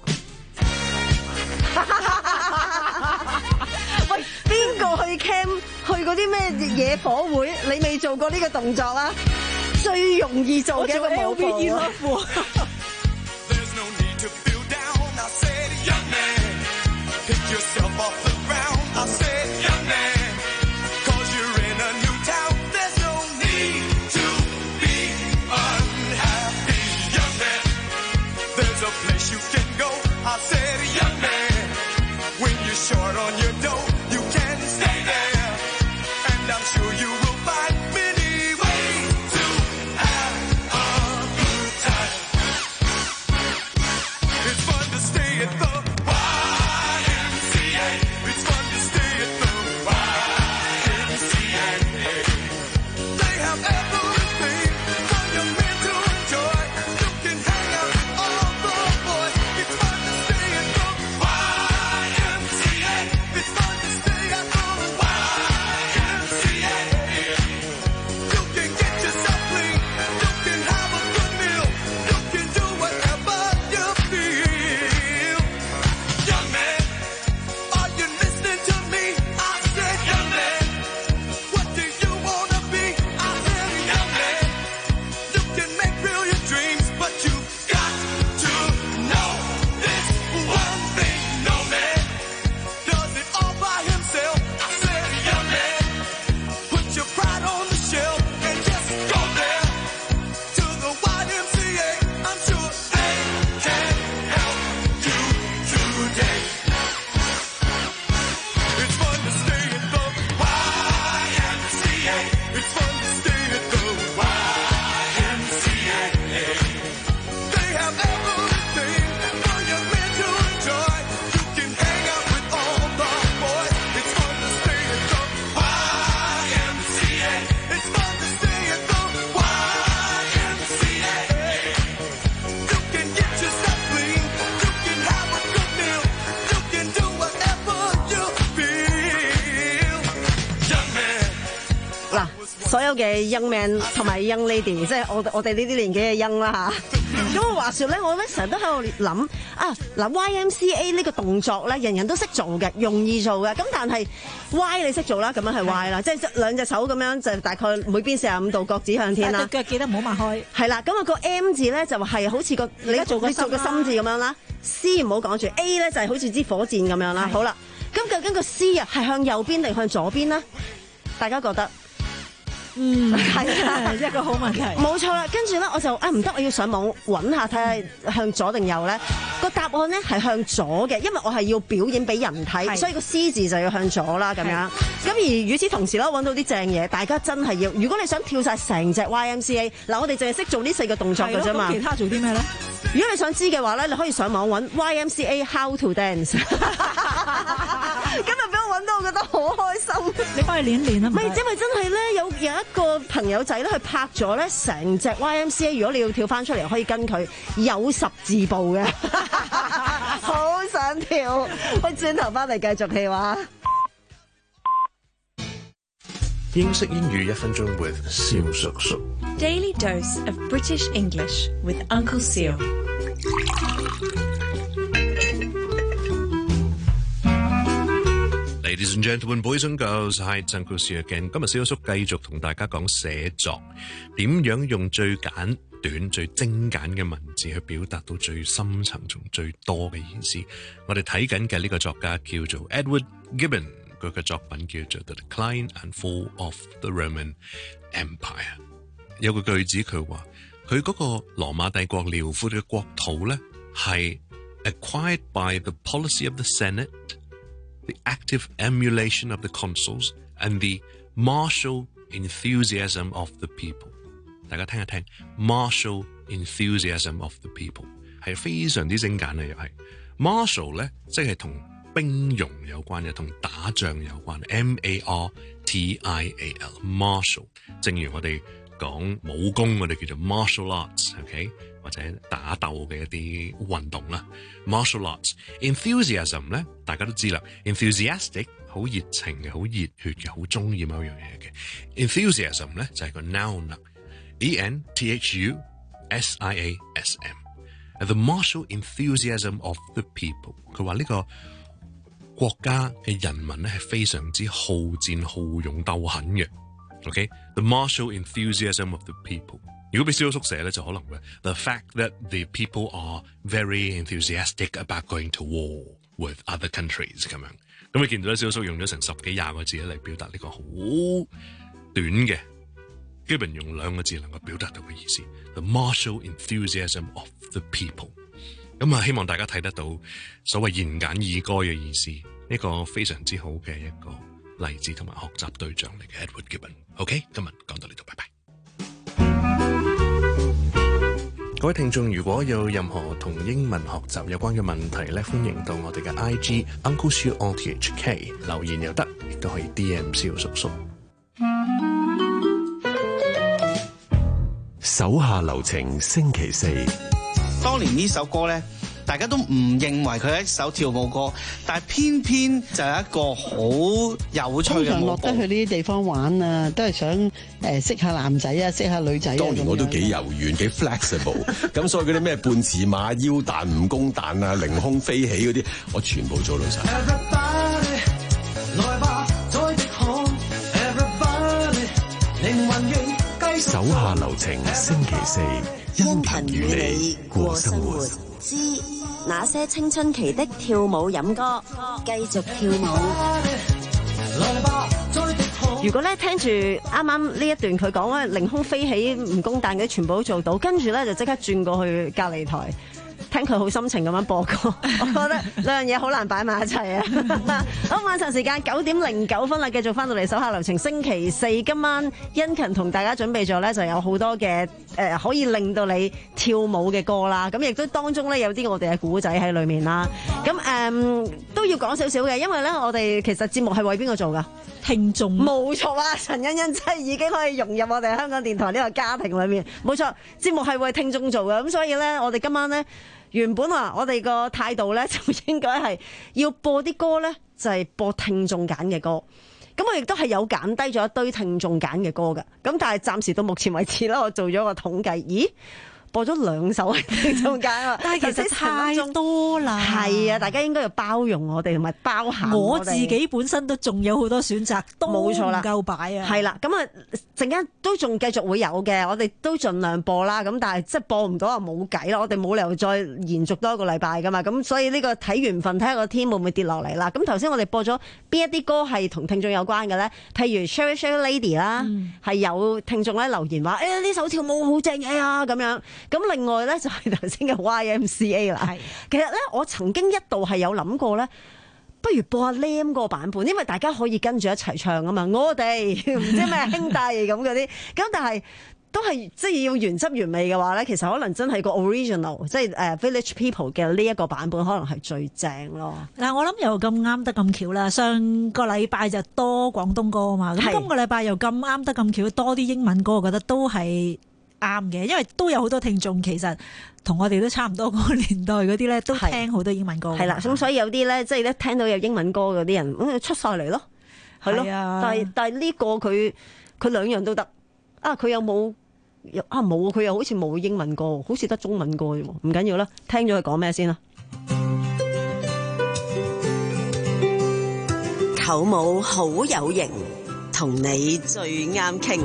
喂，邊個去 camp 去嗰啲咩野火會？你未做過呢個動作啊？最容易做嘅一個舞步啊！ There's no need to feel down. I said, young man, pick yourself off the ground. I said, young man, cause you're in a new town. There's no need to be unhappy, young man. There's a place you can go. I said, young man, when you're short on your dough, you can stay there. And I'm sure you will find many ways to have a good time. It's fun to stay at the Y M C A. It's fun to stay at the Y M C A. They have everything for young men to enjoy. You can hang out with all the boys. It's fun to stay at the Y M C A. It's fun to stay at the Y M C A. You can get yourself clean. You can have a good meal. You can do whatever you feel. Young man, are you listening to me? I said, young man, what do you wanna be? I said, young man, you can make real your dreams, but you got to know this one thing. No man does it all by himself. I said, young man, put your pride on the shelf and just go there to the Y M C A. I'm sure they can help you today. It's fun to stay at the Y M C A. It's fun to stay at the Y M C A. They have everything for young men to enjoy. You can hang out with all the boys. It's fun to stay at the Y M C A. It's fun to stay at the Y M C A. You can get yourself clean. You can have a good meal. You can do whatever you feel. Young man. 嗱，所有嘅 young man 同埋 young lady， 即係我我哋呢啲年紀嘅 young 啦嚇， 咁話說咧，我咧成日都喺度諗啊，嗱 Y M C A 呢個動作咧，人人都識做嘅，容易做嘅。咁但係 Y 你識做啦，咁樣係 Y 啦，即係兩隻手咁樣就大概每邊四十五度各指向天啦。 腳記得唔好擘開。 係啦，咁啊個 M 字咧就係好似個你做個做個心字咁樣啦。C 唔好講住 A 咧就係好似支火箭咁樣啦。好啦，咁究竟個 C 啊係向右邊定向左邊呢？大家覺得？ 嗯， 係啊， 一個好問題。 冇錯啦，跟住咧我就啊唔得，我要上網揾下睇下向左定右咧。個答案咧係向左嘅，因為我係要表演俾人睇，所以個 C 字就要向左啦咁樣。咁而與此同時咧，揾到啲正嘢，大家真係要。如果你想跳晒成隻 Y M C A， 嗱我哋淨係識做呢四個動作嘅啫嘛。 其他做啲咩咧？ 如果你想知嘅話咧，你可以上網揾 Y M C A How to Dance。今日俾我揾到，我覺得好開心。 你翻去練一練啊！ 唔係，因為真係咧有有一個朋友仔咧，佢拍咗咧成隻 Y M C A。如果你要跳翻出嚟，可以跟佢有十字步嘅，好想跳。我轉頭翻嚟繼續戲話。 英式英語一分鐘 with 蕭叔叔。 Daily dose of British English with Uncle Seal. Ladies and gentlemen, boys and girls, hi, it's Uncle Seal again. 今日蕭叔繼續同大家講寫作，點樣用最簡短、最精簡嘅文字去表達到最深層、同最多嘅意思。我哋睇緊嘅呢個作家叫做 Edward Gibbon， 佢嘅作品叫做 The Decline and Fall of the Roman Empire。有個句子佢話，佢嗰個羅馬帝國遼闊嘅國土咧，係 acquired by the policy of the Senate。The active emulation of the consuls and the martial enthusiasm of the people。 大家聽一聽 martial enthusiasm of the people 係非常之精簡嘅，又係 martial 咧，即係同兵戎有關嘅，同打仗有關 M A R T I A L martial。 正如我哋講武功，我哋叫做 martial arts，OK， 或者打鬥嘅一啲運動啦。martial arts enthusiasm 咧，大家都知啦 ，enthusiastic 好熱情嘅，好熱血嘅，好中意某樣嘢嘅。enthusiasm 咧就係個 noun 啦 ，E N T H U S I A S M。The martial enthusiasm of the people， 佢話呢個國家嘅人民咧係非常之好戰、好勇、鬥狠嘅。OK，the martial enthusiasm of the people。如果俾蕭叔寫咧，就可能會 the fact that the people are very enthusiastic about going to war with other countries 咁樣。咁你見到咧，蕭叔用咗成十幾廿個字嚟表達呢個好短嘅，基本用兩個字能夠表達到嘅意思。The martial enthusiasm of the people。咁啊，希望大家睇得到所謂言簡意賅嘅意思，呢個非常之好嘅一個例子同埋學習對象嚟嘅 Edward Gibbon。OK， 今日講到呢度，拜拜。各位聽眾，如果有任何同英文學習有關嘅問題咧，歡迎到我哋嘅 I G Uncle Siu O T H K 留言又得，亦都可以 D M 蕭叔叔。 手下留情星期四。 當年呢首歌咧，大家都唔認為佢係一首跳舞歌，但係偏偏就係一個好有趣嘅舞步。 通常落得去呢啲地方玩啊，都係想誒、呃、識下男仔啊，識下女仔啊。 當年我都幾柔軟，幾 flexible， 咁所以嗰啲咩半字馬、腰彈、蜈蚣彈啊、凌空飛起嗰啲，我全部做到晒。 手下留情星期四，殷勤與你過生活。 之那些青春期的跳舞飲歌，繼續跳舞。 如果咧聽住啱啱呢一段佢講咧凌空飛起蜈蚣彈嘅全部都做到，跟住咧就即刻轉過去隔離台聽佢好心情咁樣播歌，我覺得兩樣嘢好難擺埋一齊啊！好，晚上時間九點零九分啦，繼續翻到嚟手下留情星期四，今晚殷勤同大家準備咗咧就有好多嘅誒、呃、可以令到你跳舞嘅歌啦，咁亦都當中咧有啲我哋嘅古仔喺裏面啦，咁誒、嗯、都要講少少嘅，因為咧我哋其實節目係為邊個做㗎？ 聽眾冇錯啊！陳欣欣真係已經可以融入我哋香港電台呢個家庭裏面，冇錯，節目係為聽眾做嘅，咁所以咧我哋今晚咧原本話我哋個態度咧就應該係要播啲歌咧就係播聽眾揀嘅歌，咁我亦都係有揀低咗一堆聽眾揀嘅歌嘅，咁但係暫時到目前為止咧我做咗個統計，咦播咗兩首喺聽眾間啊， 但係其實太多啦。 係啊，大家應該要包容我哋同埋包涵我哋。 我自己本身都仲有好多選擇，都唔夠擺啊。 係啦，咁啊陣間都仲繼續會有嘅，我哋都盡量播啦。咁但係即係播唔到啊，冇計啦，我哋冇理由再延續多一個禮拜噶嘛。咁所以呢個睇緣分，睇下個天會唔會跌落嚟啦。咁頭先我哋播咗邊一啲歌係同聽眾有關嘅咧？譬如 Sherry Sherry Lady 啦，係有聽眾咧留言話：誒呢首跳舞好正嘢啊！咁樣。咁另外咧就係頭先嘅 Y M C A 啦。係，其實咧我曾經一度係有諗過咧，不如播下 Lam 嗰個版本，因為大家可以跟住一齊唱啊嘛。我哋唔知咩兄弟咁嗰啲，咁但係都係即係要原汁原味嘅話咧，其實可能真係個 original， 即係誒 Village People 嘅呢一個版本，可能係最正咯。 嗱，我諗又咁啱得咁巧啦。上個禮拜就多廣東歌啊嘛，咁今個禮拜又咁啱得咁巧多啲英文歌，我覺得都係啱嘅，因為都有好多聽眾其實同我哋都差唔多嗰個年代嗰啲咧，都聽好多英文歌。 係啦，咁所以有啲咧，即係咧聽到有英文歌嗰啲人，咁出晒嚟咯，係咯。但係但係呢個佢佢兩樣都得啊！佢有冇啊？冇，佢又好似冇英文歌，好似得中文歌啫喎。唔緊要啦，聽咗佢講咩先啦。 舅母好有型，同你最啱傾。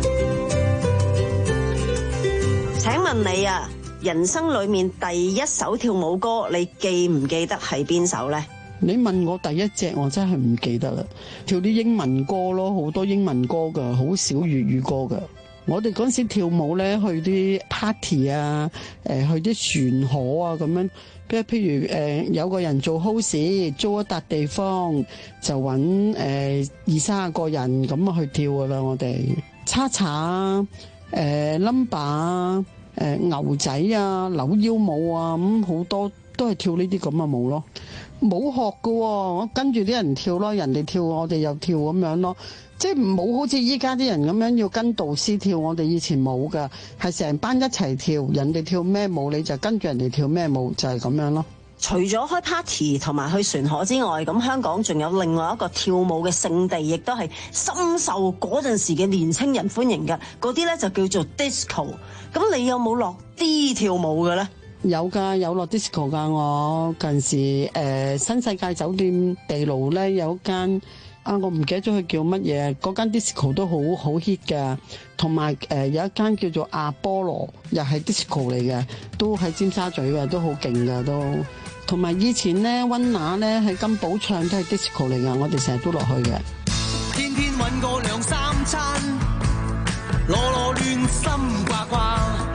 請問你啊，人生裏面第一首跳舞歌，你記唔記得係邊首呢？ 你問我第一隻，我真係唔記得啦。跳啲英文歌咯，好多英文歌噶，好少粵語歌噶。我哋嗰陣時跳舞咧，去啲 party 啊，誒去啲船河啊咁樣。譬如譬如誒有個人做 host， 租一笪地方就揾誒二三十個人咁啊去跳噶啦。我哋叉叉啊，誒 number 啊，誒牛仔啊，扭腰舞啊，咁好多都係跳呢啲咁嘅舞咯。冇學噶，我跟住啲人跳咯，人哋跳我哋又跳咁樣咯。即係冇好似依家啲人咁樣要跟導師跳，我哋以前冇噶，係成班一齊跳，人哋跳咩舞你就跟住人哋跳咩舞，就係咁樣咯。 除咗開 party 同埋去船河之外，咁香港仲有另外一個跳舞嘅聖地，亦都係深受嗰陣時嘅年青人歡迎嘅。嗰啲咧就叫做 disco。咁你有冇落 D 跳舞嘅咧？ 有㗎，有落 disco 㗎。我近時誒、呃、新世界酒店地牢咧有間啊，我唔記得咗佢叫乜嘢，嗰間 disco 都好好 hit 㗎。同埋誒有一間叫做阿波羅，又係 disco 嚟嘅，都喺尖沙咀嘅，都好勁㗎都。同埋以前咧溫拿咧喺金寶唱都係 disco 嚟㗎，我哋成日都落去嘅。 天天搵個兩三餐，囉囉亂心掛掛，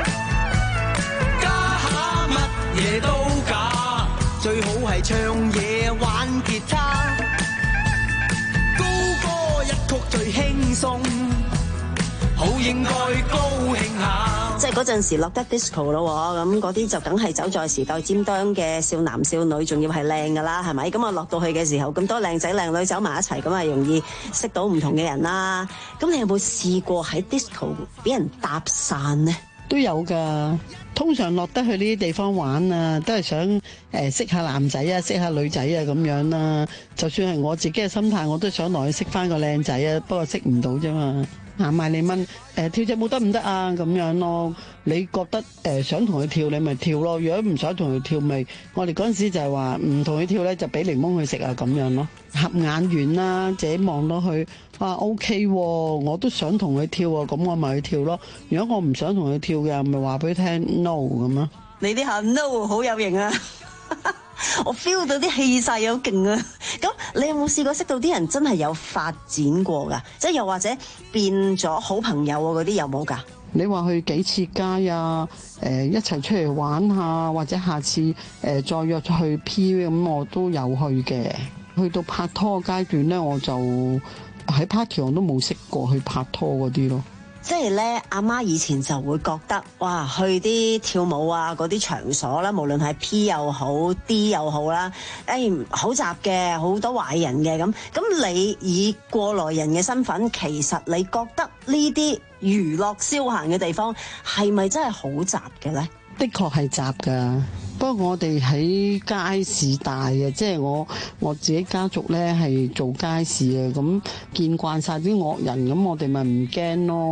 家下乜嘢都假，最好係唱嘢玩吉他，高歌一曲最輕鬆，好應該高興下。 即係嗰陣時落得 disco 咯，咁嗰啲就梗係走在時代尖端嘅少男少女，仲要係靚噶啦，係咪？咁啊落到去嘅時候，咁多靚仔靚女走埋一齊，咁啊容易識到唔同嘅人啦。咁你有冇試過喺 disco 俾人搭訕呢？ 都有㗎，通常落得去呢啲地方玩啊，都係想誒、呃、識下男仔啊，識下女仔啊咁樣啦。就算係我自己嘅心態，我都想落去識翻個靚仔啊，不過識唔到啫嘛。行埋你問誒跳隻舞得唔得啊？咁樣咯，你覺得誒、呃、想同佢跳，你咪跳咯。如果唔想同佢跳，咪我哋嗰陣時就係話唔同佢跳咧，就俾檸檬佢食啊咁樣咯。合眼緣啦，自己望落去啊 OK 喎，我都想同佢跳啊，咁我咪去跳咯。如果我唔想同佢跳嘅，咪話俾佢聽 no 咁咯。 你啲下 no 好有型啊！我 feel 到啲氣勢好勁啊！咁你有冇試過識到啲人真係有發展過㗎？即係又或者變咗好朋友啊嗰啲有冇㗎？ 你話去幾次街啊？誒、呃、一齊出嚟玩下，或者下次誒、呃、再約去 P 咁，我都有去嘅。去到拍拖嘅階段咧，我就喺 party 我都冇識過去拍拖嗰啲咯。 即係咧，阿媽以前就會覺得，哇，去啲跳舞啊嗰啲場所啦，無論係 P 又好 D 又好啦，誒好雜嘅，好多壞人嘅咁。咁你以過來人嘅身份，其實你覺得呢啲娛樂消閒嘅地方係咪真係好雜嘅咧？ 的確係雜㗎。不過我哋喺街市大嘅，即係我我自己家族咧係做街市啊，咁見慣晒啲惡人，咁我哋咪唔驚咯。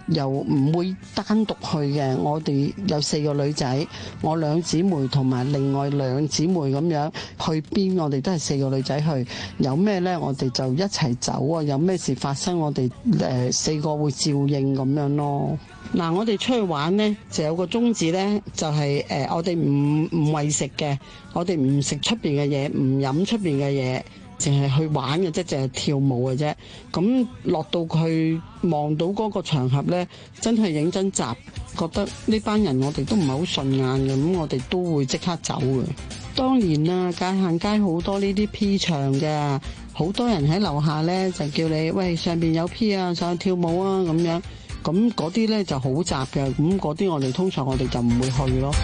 又唔會單獨去嘅。我哋有四個女仔，我兩姊妹同埋另外兩姊妹咁樣去邊，我哋都係四個女仔去。有咩呢？我哋就一齊走啊！有咩事發生，我哋誒、呃、四個會照應咁樣咯。嗱，我哋出去玩呢，就有個宗旨呢，就係、是、誒、呃、我哋唔唔餵食嘅，我哋唔食出邊嘅嘢，唔飲出邊嘅嘢。淨係去玩嘅啫，淨係跳舞嘅啫。咁落到去望到嗰個場合呢，真係認真集，覺得呢班人我哋都唔係好順眼嘅，咁我哋都會即刻走嘅。當然啦，界限街好多呢啲 P 場嘅，好多人喺樓下呢，就叫你喂，上邊有 P 啊，上去跳舞啊咁樣。咁嗰啲呢就好雜嘅，咁嗰啲我哋通常我哋就唔會去咯。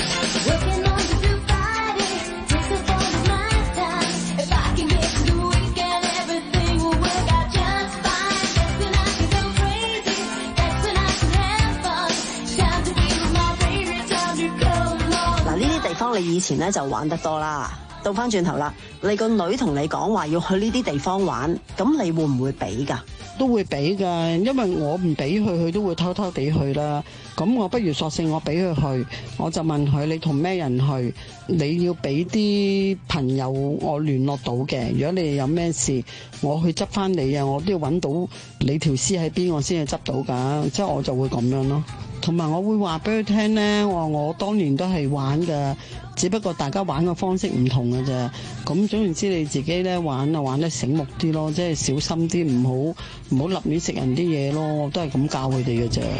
你以前咧就玩得多啦，倒翻轉頭啦，你個女同你講話要去呢啲地方玩，咁你會唔會俾㗎？ 都會俾㗎，因為我唔俾佢，佢都會偷偷地去啦。咁我不如索性我俾佢去，我就問佢你同咩人去？你要俾啲朋友我聯絡到嘅，如果你有咩事，我去執翻你啊，我都要揾到你條屍喺邊，我先至執到㗎。即係我就會咁樣咯。同埋我會話俾佢聽呢，我話我當年都係玩㗎，只不過大家玩嘅方式唔同嘅啫。咁總言之，你自己咧玩啊玩得醒目啲咯，即係小心啲，唔好唔好立亂食人啲嘢咯。我都係咁教佢哋嘅啫。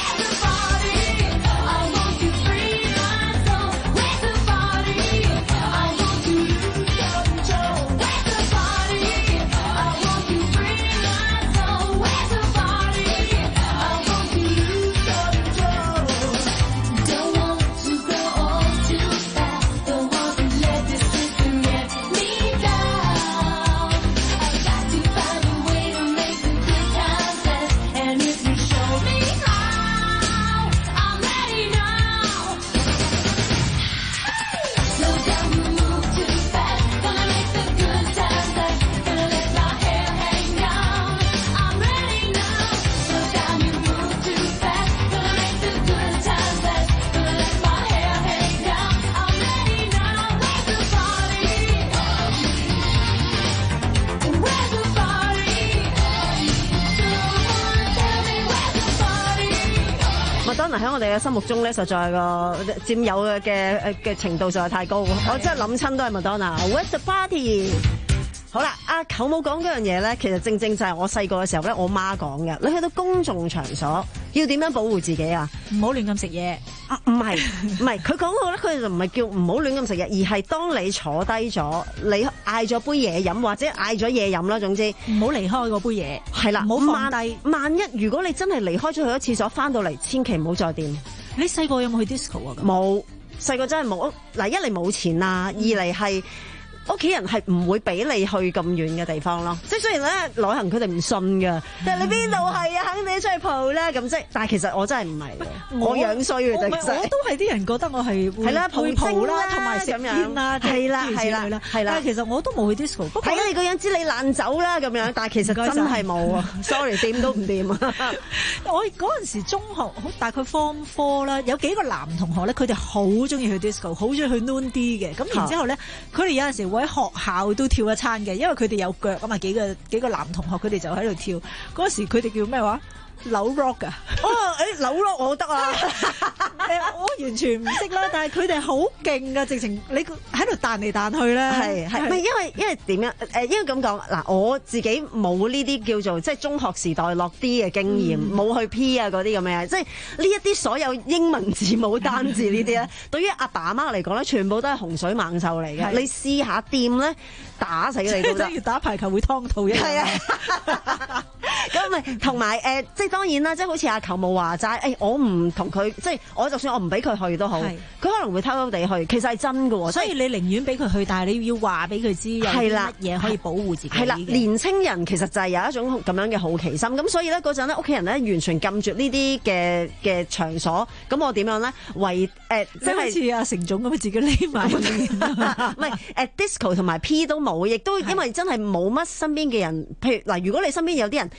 喺我哋嘅心目中咧，實在個佔有嘅嘅嘅程度實在太高。我真係諗親都係麥當娜。Where's the party？ 好啦，阿舅母講嗰樣嘢咧，其實正正就係我細個嘅時候咧，我媽講嘅。你去到公眾場所要點樣保護自己啊？ 唔好亂咁食嘢。 唔係唔係，佢講到咧，佢就唔係叫唔好亂咁食嘢，而係當你坐低咗，你嗌咗杯嘢飲或者嗌咗嘢飲啦，總之唔好離開嗰杯嘢。 係啦， 唔好放低。 萬一如果你真係離開咗去咗廁所，翻到嚟千祈唔好再掂。 你細個有冇去 disco 啊？ 冇，細個真係冇。嗱，一嚟冇錢啦，二嚟係。屋企人係唔會俾你去咁遠嘅地方咯，即係雖然咧旅行佢哋唔信㗎，但係你邊度係啊？肯定出去蒲啦咁即係，但係其實我真係唔係，我樣衰嘅啫。 我都係啲人覺得我係係啦，蒲蒲啦，同埋食煙啦，係啦係啦係啦。 但係其實我都冇去 disco。 睇你個樣知你爛酒啦咁樣，但係其實真係冇啊。Sorry， 掂都唔掂啊！ 我嗰陣時中學大概 form four 啦，有幾個男同學咧，佢哋好中意去 disco， 好中意去 noon D 嘅。咁然之後咧，佢哋有陣時會喺學校都跳一餐嘅，因為佢哋有腳啊嘛，幾個幾個男同學佢哋就喺度跳。嗰時佢哋叫咩話？扭 rock 啊！ 哦，誒扭 rock 我得啊！ 我完全唔識啦，但係佢哋好勁噶，直情你喺度彈嚟彈去咧。 係係，唔係因為因為點樣？誒應該咁講嗱，我自己冇呢啲叫做即係中學時代落啲嘅經驗，冇、嗯、去 P 啊嗰啲咁嘅，即係呢一啲所有英文字母單字呢啲咧，對於阿爸阿媽嚟講咧，全部都係洪水猛獸嚟嘅。你試下掂咧，打死你都得。 等於打排球會湯肚一樣。係啊。 咁咪同埋誒，即係當然啦，即係好似阿球冇話齋，誒我唔同佢，即係我就算我唔俾佢去都好，佢可能會偷偷地去，其實係真㗎喎。 所以你寧願俾佢去，但係你要話俾佢知有啲乜嘢可以保護自己。 係啦，年青人其實就係有一種咁樣嘅好奇心，咁所以咧嗰陣咧屋企人咧完全禁絕呢啲嘅嘅場所，咁我點樣咧？為誒即係好似阿成總咁樣自己匿埋，唔係誒 disco 同埋 P 都冇，亦都因為真係冇乜身邊嘅人，譬如嗱，如果你身邊有啲人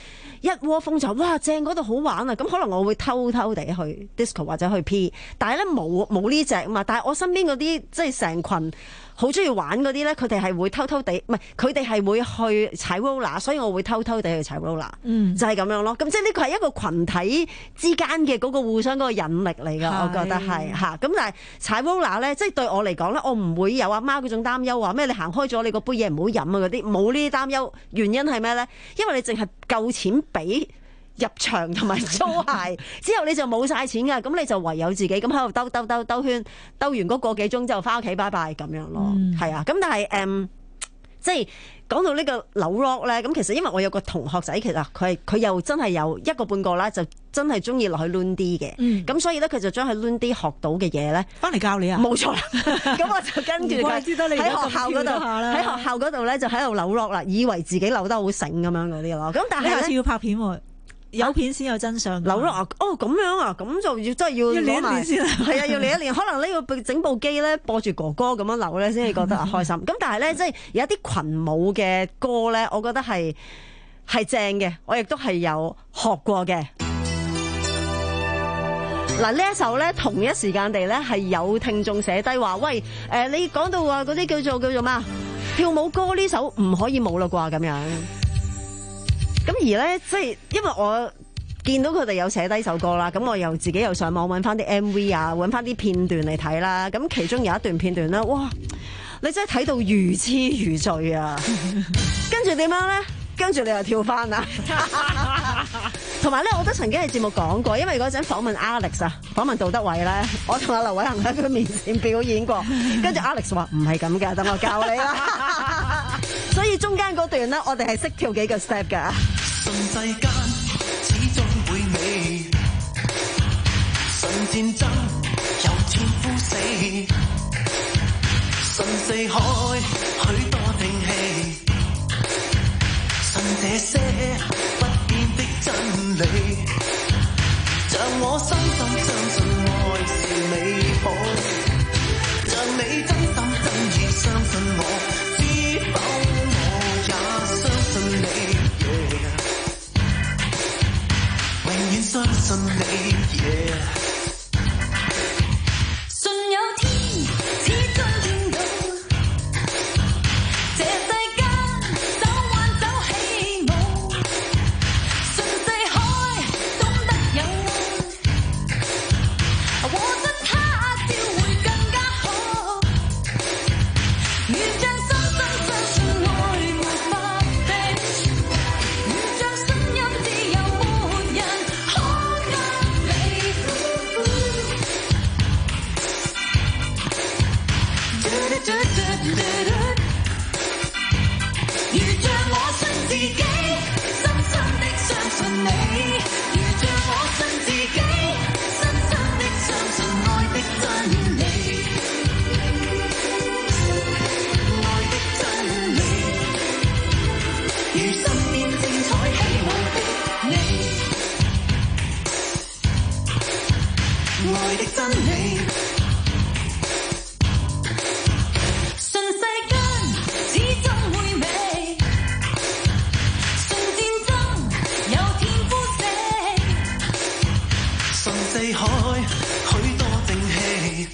一窩蜂就哇正嗰度好玩啊！咁可能我會偷偷地去 disco 或者去 P， 但係咧冇冇呢隻啊嘛。但係我身邊嗰啲即係成群好中意玩嗰啲咧，佢哋係會偷偷地，唔係佢哋係會去踩 roller， 所以我會偷偷地去踩 roller，嗯，就係咁樣咯。咁即係呢個係一個群體之間嘅嗰個互相嗰個引力嚟㗎，我覺得係嚇。咁但係踩 roller 咧，即係對我嚟講咧，我唔會有阿媽嗰種擔憂話咩你行開咗你個杯嘢唔好飲啊嗰啲，冇呢啲擔憂。原因係咩咧？因為你淨係夠錢俾入場同埋租鞋，之後你就冇晒錢㗎，咁你就唯有自己咁喺度兜兜兜兜圈，兜完嗰個幾鐘之後翻屋企拜拜咁樣咯，係、嗯、啊，咁但係誒、嗯，即係講到呢個扭 rock 咧，咁其實因為我有個同學仔，其實佢係佢又真係有一個半個啦，就真係中意落去 Lun D 嘅，咁、嗯、所以咧佢就將喺 Lun D 學到嘅嘢咧， 翻嚟教你啊， 冇錯啦，咁我就跟住佢喺學校嗰度，喺學校嗰度咧就喺度扭 rock 啦，以為自己扭得好醒咁樣嗰啲咯，咁但係下次要拍片喎。有片先有真相。 扭 rock 啊，哦咁樣啊，咁就要真係要練一練先。 係啊，要練一練。可能呢個整部機咧播住哥哥咁樣扭咧，先至覺得啊開心。咁但係咧，即係有一啲群舞嘅歌咧，我覺得係係正嘅，我亦都係有學過嘅。嗱呢一首咧，同一時間地咧係有聽眾寫低話，喂，誒、呃、你講到話嗰啲叫做叫做咩跳舞歌呢首唔可以冇啦啩咁樣。咁而咧，即係因為我見到佢哋有寫低首歌啦，咁我又自己又上網揾翻啲 M V 啊，揾翻啲片段嚟睇啦。咁其中有一段片段咧，哇！你真係睇到如痴如醉啊！跟住點樣咧？跟住你又跳翻啦。同埋咧，我都曾經喺節目講過，因為嗰陣訪問 Alex 啊，訪問杜德偉咧，我同阿劉偉恒喺佢面前表演過，跟住 Alex 話唔係咁嘅，等我教你啦。所以中間嗰段咧，我哋係識跳幾個 step 㗎。 順世間始終會美，順戰爭有天枯死，順四海許多定氣，順這些不變的真理，像我深深相信愛是美好，像你真心真意相信我，知否我也相信你。永遠相信你， yeah 信有天，始終見到這世間走還走起舞，信四海懂得有愛，和真他朝會更加好，如像深深相信愛沒法避，如像信任自由沒人可壓你。如像我信自己，深深的相信你，如像我信自己，深深的相信愛的真理，愛的真理，如身邊精彩起舞的你，愛的真理。順世間始終會美，順戰爭有天枯死，順四海許多正氣，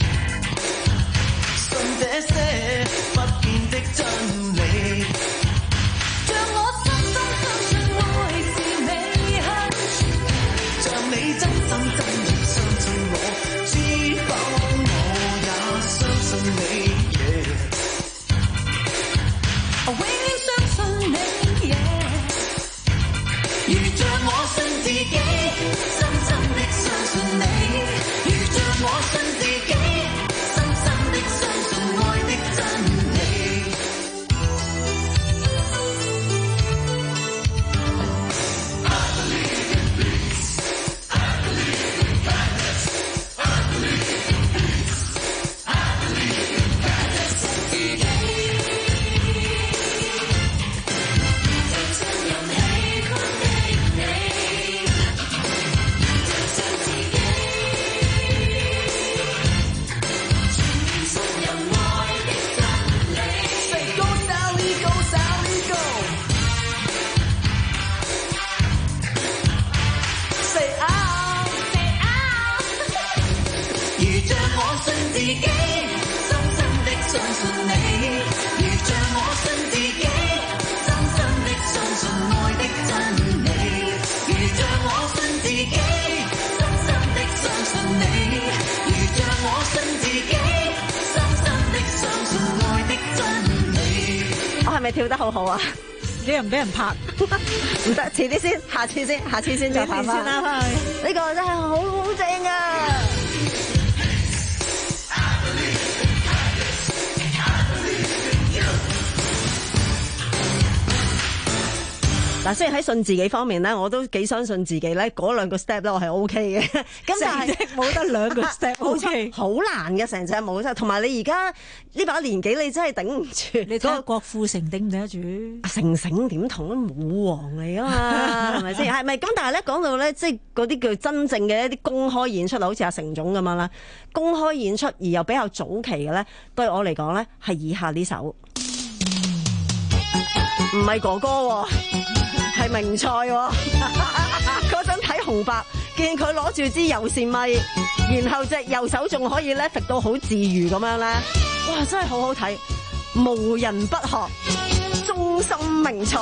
順這些不變的真理，像我深深相信愛是美好，像你真心真意相信我，知否我也相信你。永遠相信你， yeah 如像我信自己，深深的相信你，如像我信自己，深深的相信愛的真理。I believe in peace, I believe in kindness, I believe in peace, I believe in kindness. 信任喜歡的你， 己，深深的相信你，如像我信自己，真心的相信愛的真理，如像我信自己，真心的相信你，如像我信自己，深深的相信愛的真理。 我係咪跳得好好啊？ 你又唔俾人拍， 唔得，遲啲先，下次先，下次先再拍翻。 先啦，翻去。 呢個真係好好正啊！嗱，雖然喺信自己方面咧，我都幾相信自己咧，嗰兩個 step 咧我係 O K 嘅。咁但係冇得兩個 step O K， 好難嘅成隻冇真。同埋你而家呢把年紀，你真係頂唔住。 你睇下郭富城頂唔頂得住？ 成成點同武王嚟啊嘛，係咪先？係咪咁？但係咧講到咧，即係嗰啲叫真正嘅一啲公開演出啊，好似阿成總咁樣啦，公開演出而又比較早期嘅咧，對我嚟講咧係以下呢首，唔係哥哥喎。係名菜喎、哦！嗰陣睇紅白，見佢攞住支有線咪，然後隻右手仲可以咧揈到好自如咁樣咧，哇！真係好好睇，無人不學，中心名菜。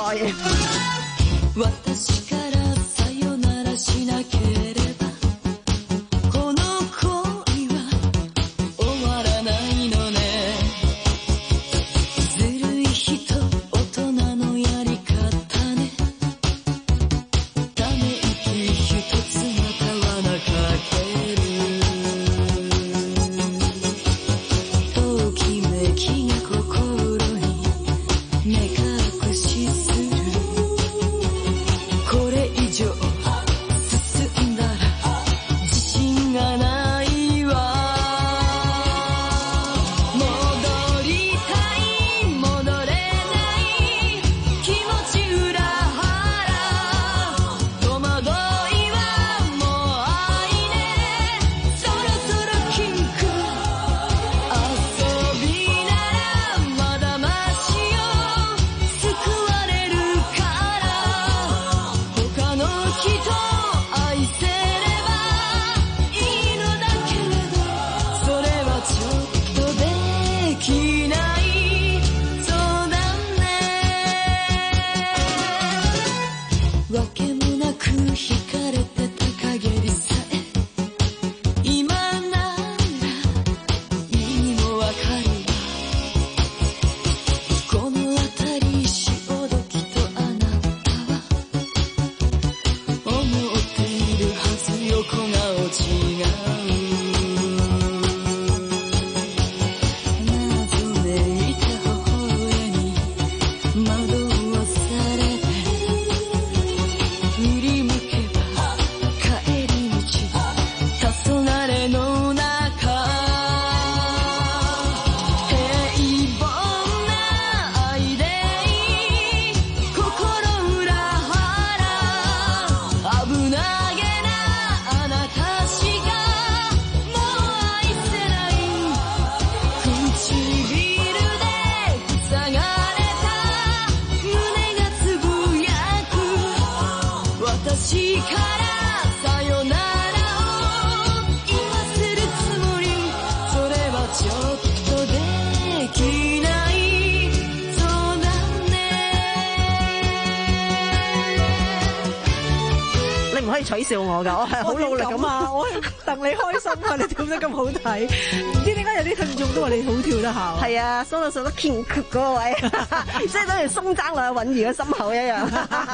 取笑我㗎，我係好努力咁啊！ 我戥你開心啊！你跳得咁好睇，唔知點解有啲聽眾都話你好跳得下。 係啊，鬆到數得堅決嗰個位，即係等於鬆爭落去允兒嘅心口一樣。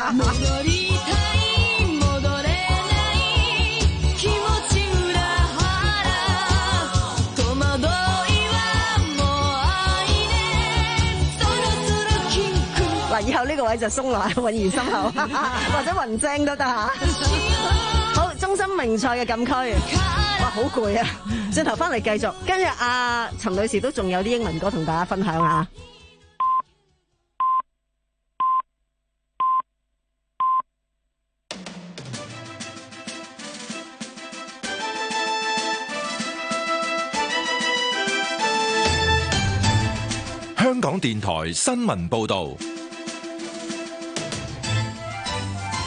嗱，以後呢個位就鬆落去允兒心口，或者雲精都得嚇。好，中心名菜嘅禁區，哇，好攰啊！轉頭翻嚟繼續，跟住阿陳女士都仲有啲英文歌同大家分享下。 香港電台新聞報導。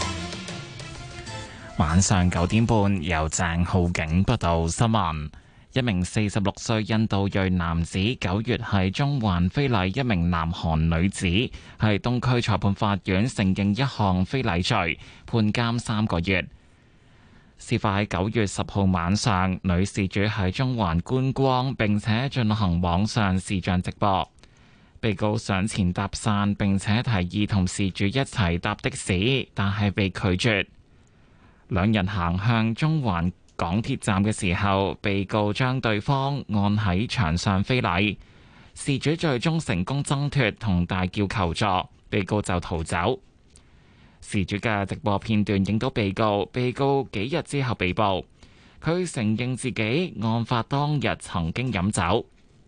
晚上九點半，由鄭浩景報道新聞。 一名四十六歲印度裔男子九月喺中環非禮一名南韓女子，喺東區裁判法院承認一項非禮罪，判監三個月。事發喺九月十號晚上，女事主喺中環觀光並且進行網上視像直播。被告上前搭訕並且提議同事主一齊搭的士，但係被拒絕。兩人行向中環港鐵站嘅時候，被告將對方按喺牆上非禮。事主最終成功掙脫同大叫求助，被告就逃走。事主嘅直播片段影到被告，被告幾日之後被捕。佢承認自己案發當日曾經飲酒。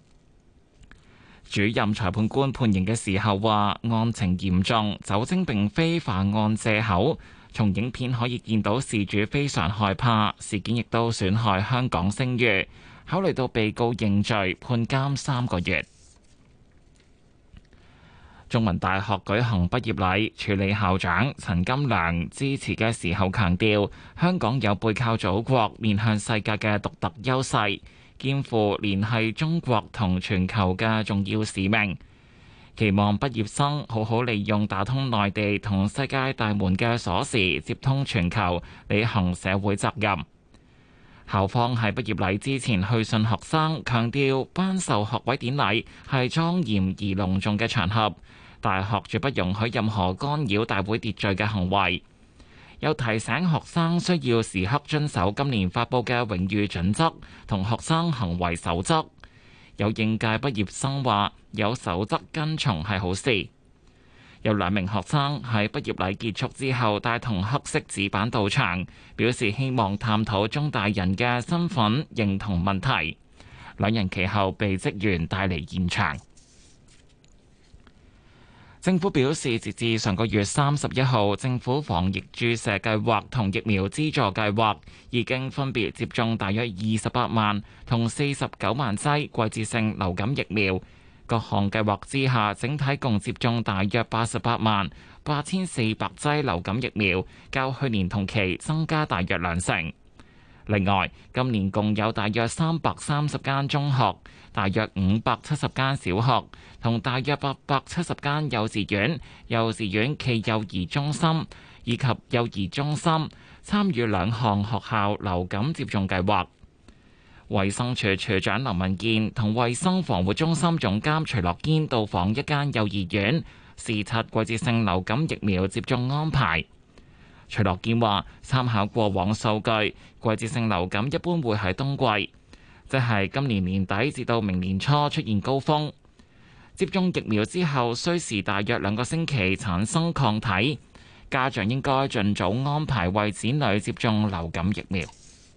主任裁判官判刑嘅時候話，案情嚴重，酒精並非犯案藉口。從影片可以見到事主非常害怕，事件亦都損害香港聲譽。考慮到被告認罪，判監三個月。中文大學舉行畢業禮，署理校長陳金良致辭嘅時候強調，香港有背靠祖國、面向世界嘅獨特優勢，肩負聯繫中國同全球嘅重要使命。期望畢業生好好利用打通內地同世界大門嘅鎖匙，接通全球，履行社會責任。校方喺畢業禮之前去信學生，強調頒授學位典禮係莊嚴而隆重嘅場合，大學絕不容許任何干擾大會秩序嘅行為。又提醒學生需要時刻遵守今年發布嘅榮譽準則同學生行為守則。有應屆畢業生話：有守則跟從係好事。有兩名學生喺畢業禮結束之後帶同黑色紙板到場，表示希望探討中大人嘅身份認同問題。兩人其後被職員帶離現場。政府表示，截至上個月三十一號，政府防疫注射計劃同疫苗資助計劃已經分別接種大約二十八萬同四十九萬劑季節性流感疫苗。各項計劃之下，整體共接種大約八十八萬八千四百劑流感疫苗，較去年同期增加大約兩成。另外，今年共有大約三百三十間中學、大約五百七十間小學同大約八百七十間幼稚園、幼稚園暨幼兒中心以及幼兒中心參與兩項學校流感接種計劃。衛生署署長林文健同衛生防護中心總監徐樂堅到訪一間幼兒園，視察季節性流感疫苗接種安排。徐樂堅話：參考過往數據，季節性流感一般會喺冬季，即係今年年底至到明年初出現高峰。接種疫苗之後，需時大約兩個星期產生抗體，家長應該盡早安排為子女接種流感疫苗。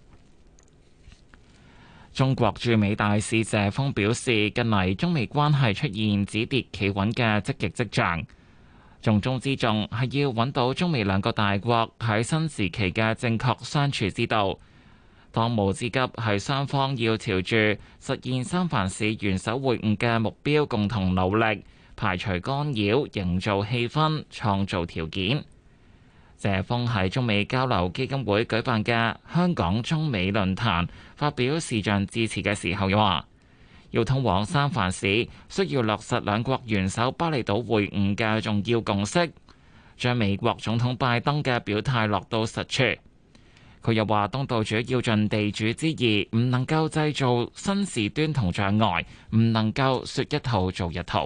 中國駐美大使謝鋒表示，近嚟中美關係出現止跌企穩嘅積極跡象。重中之重係要揾到中美兩個大國喺新時期嘅正確相處之道。當務之急係雙方要朝住實現三藩市元首會晤嘅目標共同努力，排除干擾，營造氣氛，創造條件。謝鋒喺中美交流基金會舉辦嘅香港中美論壇發表視像致辭嘅時候，又話要通往三藩市，需要落實兩國元首巴厘島會晤嘅重要共識，將美國總統拜登嘅表態落到實處。佢又話，東道主要盡地主之誼，唔能夠製造新事端同障礙，唔能夠說一套做一套。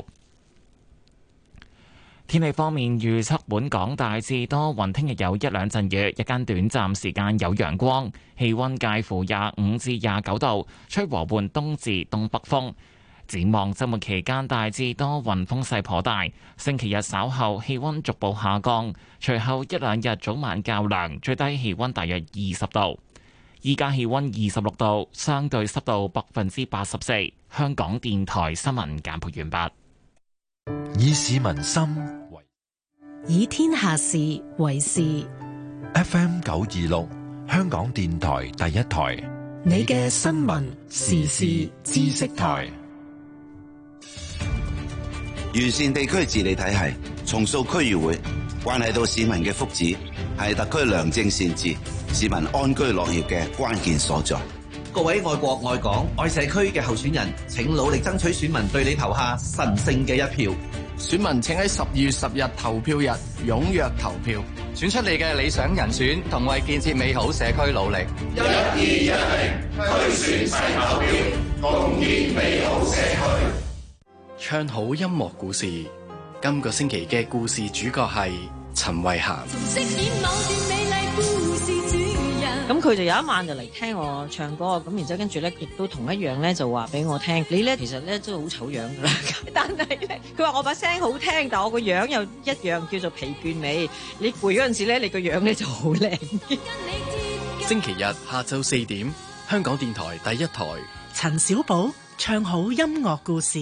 天氣方面預測，本港大致多雲，聽日有一兩陣雨，日間短暫時間有陽光，氣溫介乎廿五至廿九度，吹和緩東至東北風。展望週末期間大致多雲，風勢頗大。星期日稍後氣溫逐步下降，隨後一兩日早晚較涼，最低氣溫大約二十度。依家氣溫二十六度，相對濕度百分之八十四。香港電台新聞簡報完畢。 以市民心為以天下事為事。 F M 九二六，香港電台第一台， 你嘅新聞時事知識台。 完善地區治理體系，重塑區議會，關係到市民嘅福祉，係特區良政善治、市民安居樂業嘅關鍵所在。 各位愛國愛港愛社區嘅候選人，請努力爭取選民對你投下神聖嘅一票。 選民請喺十二月十日投票日踴躍投票，選出你嘅理想人選，同為建設美好社區努力。 一二一零區選齊投票，共建美好社區。 唱好音樂故事，今個星期嘅故事主角係陳慧嫻。 咁佢就有一晚就嚟聽我唱歌，咁然之後跟住咧，亦都同一樣咧就話俾我聽，你咧其實咧都好醜樣噶啦，但係咧佢話我把聲好聽，但我個樣又一樣叫做疲倦美。你攰嗰陣時咧，你個樣咧就好靚。 星期日下晝四點，香港電台第一台， 陳小寶唱好音樂故事。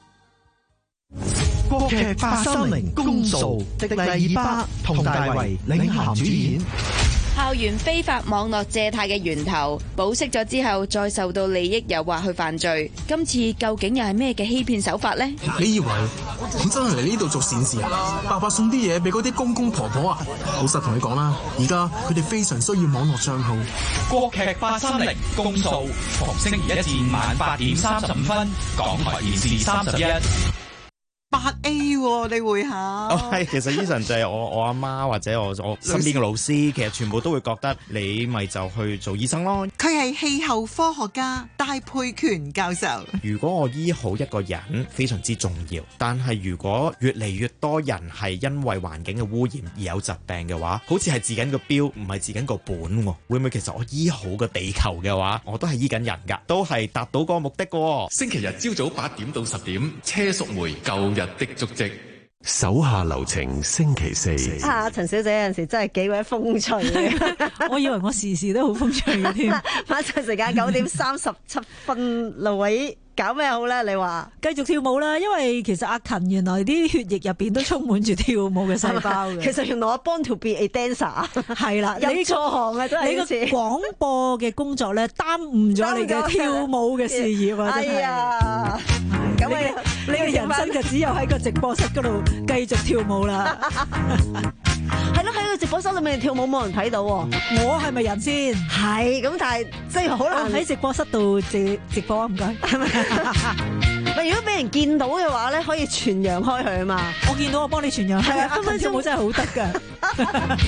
國劇八三零公訴，迪麗熱巴、佟大為領銜主演。 校園非法網絡借貸嘅源頭，保釋咗之後再受到利益誘惑去犯罪，今次究竟又係咩嘅欺騙手法呢？ 你以為我真係嚟呢度做善事啊？白白送啲嘢俾嗰啲公公婆婆啊？老實同你講啦，而家佢哋非常需要網絡帳號。 國劇八三零公訴，逢星期一至五晚八點三十五分，港台電視三十一。 八 A 喎，你會考？ 哦，係，其實 Eason 就係我我阿媽或者我我身邊嘅老師，其實全部都會覺得你咪就去做醫生咯。 佢係氣候科學家戴佩權教授。 如果我醫好一個人非常之重要，但係如果越嚟越多人係因為環境嘅污染而有疾病嘅話，好似係治緊個標，唔係治緊個本喎。會唔會其實我醫好個地球嘅話，我都係醫緊人㗎，都係達到個目的㗎。 星期日朝早八點到十點，車淑梅舊日的足跡。 手下留情，星期四。 啊，陳小姐有陣時真係幾鬼風趣嘅， 我以為我時時都好風趣嘅添。 晚上時間九點三十七分，盧偉搞咩好咧？你話繼續跳舞啦，因為其實阿勤原來啲血液入邊都充滿住跳舞嘅細胞嘅。 其實原來我 born to be a dancer 係啦， 入錯行啊，真係。 你個廣播嘅工作咧，耽誤咗你嘅跳舞嘅事業啊！真係。哎呀，咁你你嘅人生就只有喺個直播室嗰度繼續跳舞啦。 係咯，喺個直播室裏面跳舞冇人睇到喎。 我係咪人先？ 係咁，但係即係好難喺直播室度直直播啊！唔該。 如果俾人見到嘅話咧，可以傳揚開去啊嘛。 我見到我幫你傳揚，係啊，分分鐘跳舞真係好得㗎。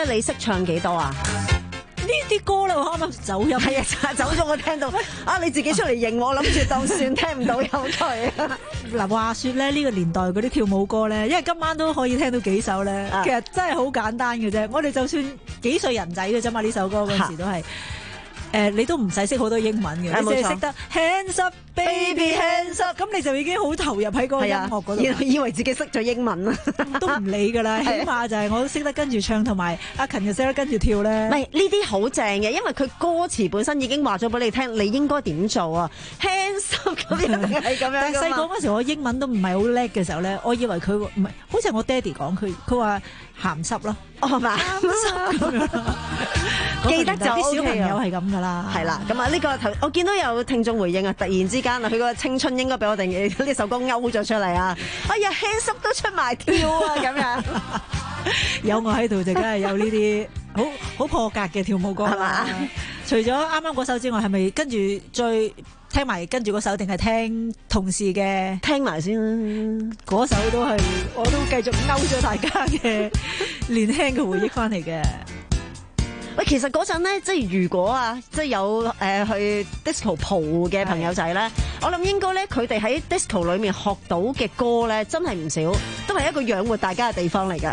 你識唱幾多啊？ 呢啲歌咧，我啱啱走音， 係啊，走咗我聽到啊，你自己出嚟認我，諗住當算聽唔到有佢。 嗱，話說咧，呢個年代嗰啲跳舞歌咧，因為今晚都可以聽到幾首咧， 啊其實真係好簡單嘅啫。我哋就算幾歲人仔嘅啫嘛，呢首歌嗰陣時都係。誒，你都唔使識好多英文嘅，你淨係識得 Hands up baby hands up，咁你就已經好投入喺嗰個音樂嗰度， 以以為自己識咗英文啊， 都唔理㗎啦。起碼就係我都識得跟住唱，同埋阿勤又識得跟住跳咧。 唔係呢啲好正嘅，因為佢歌詞本身已經話咗俾你聽，你應該點做啊 ？Hands up 咁樣係咁樣。 但係細個嗰時我英文都唔係好叻嘅時候咧，我以為佢唔係，好似我爹哋講佢，佢話鹹濕咯， 哦係嘛， 鹹濕咁樣。 記得就啲小朋友係咁㗎啦， 係啦，咁啊呢個頭我見到有聽眾回應啊，突然之間啊，佢個青春應該俾我哋呢首歌勾咗出嚟啊！哎呀，hands up都出埋跳啊咁樣， 有我喺度就梗係有呢啲好好破格嘅跳舞歌係嘛？ 除咗啱啱嗰首之外，係咪跟住再聽埋跟住嗰首，定係聽同事嘅？ 聽埋先啦， 嗰首都係我都繼續勾咗大家嘅年輕嘅回憶翻嚟嘅。 喂，其實嗰陣咧，即係如果啊，即係有誒、呃、去 disco 蒲嘅朋友仔咧，我諗應該咧，佢哋喺 disco 裏面學到嘅歌咧，真係唔少，都係一個養活大家嘅地方嚟㗎。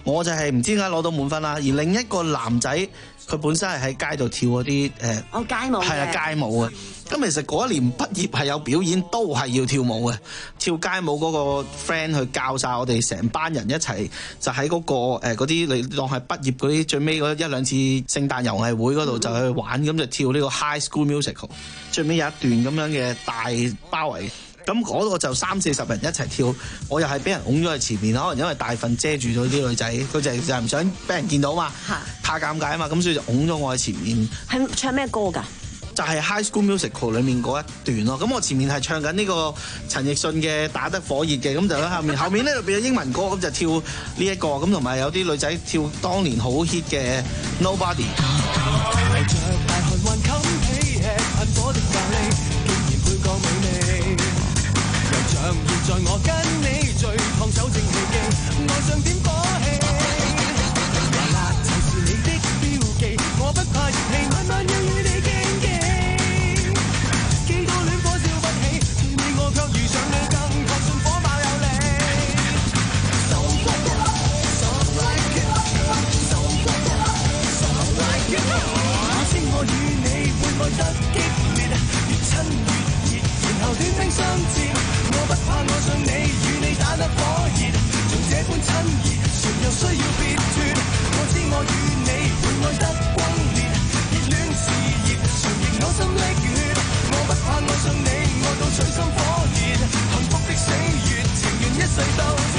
我就係唔知點解攞到滿分啦。而另一個男仔佢本身係喺街度跳嗰啲誒， 哦街舞， 係啊街舞啊。咁其實嗰一年畢業係有表演，都係要跳舞嘅。跳街舞嗰個 friend 去教晒我哋成班人一齊，就喺嗰、嗰個嗰啲你當係畢業嗰啲最尾嗰一兩次聖誕遊藝會嗰度就去玩，咁就跳呢個 High School Musical。最尾有一段咁樣嘅大包圍。咁嗰個就三四十人一齊跳，我又係俾人擁咗喺前面，可能因為大份遮住咗啲女仔，佢就係就係唔想俾人見到嘛，怕尷尬啊嘛，咁所以就擁咗我喺前面。 係唱咩歌㗎？ 就係 High School Musical 裏面嗰一段咯。咁我前面係唱緊呢個陳奕迅嘅打得火熱嘅，咁就喺後面，後面呢就變咗英文歌，咁就跳呢、這、一個，咁同埋有啲女仔跳當年好 hit 嘅 Nobody。 像現在我跟你最燙手正氣嘅愛上點火氣，麻辣就是你的標記，我不怕熱氣，晚晚要與你競技，幾多戀火燒不起，最尾我卻遇上你，更確信火爆有力。So so like it, so so like it， 我知我與你會愛得激烈，越親越熱，然後短兵相接。我不怕我上你，與你打得火熱，像這般親熱，誰又需要別脫？我知我與你會愛得轟烈，熱戀熾熱，誰亦嘔心瀝血。我不怕我上你，愛到隨心火熱，幸福的死穴，情願一世鬥鐵。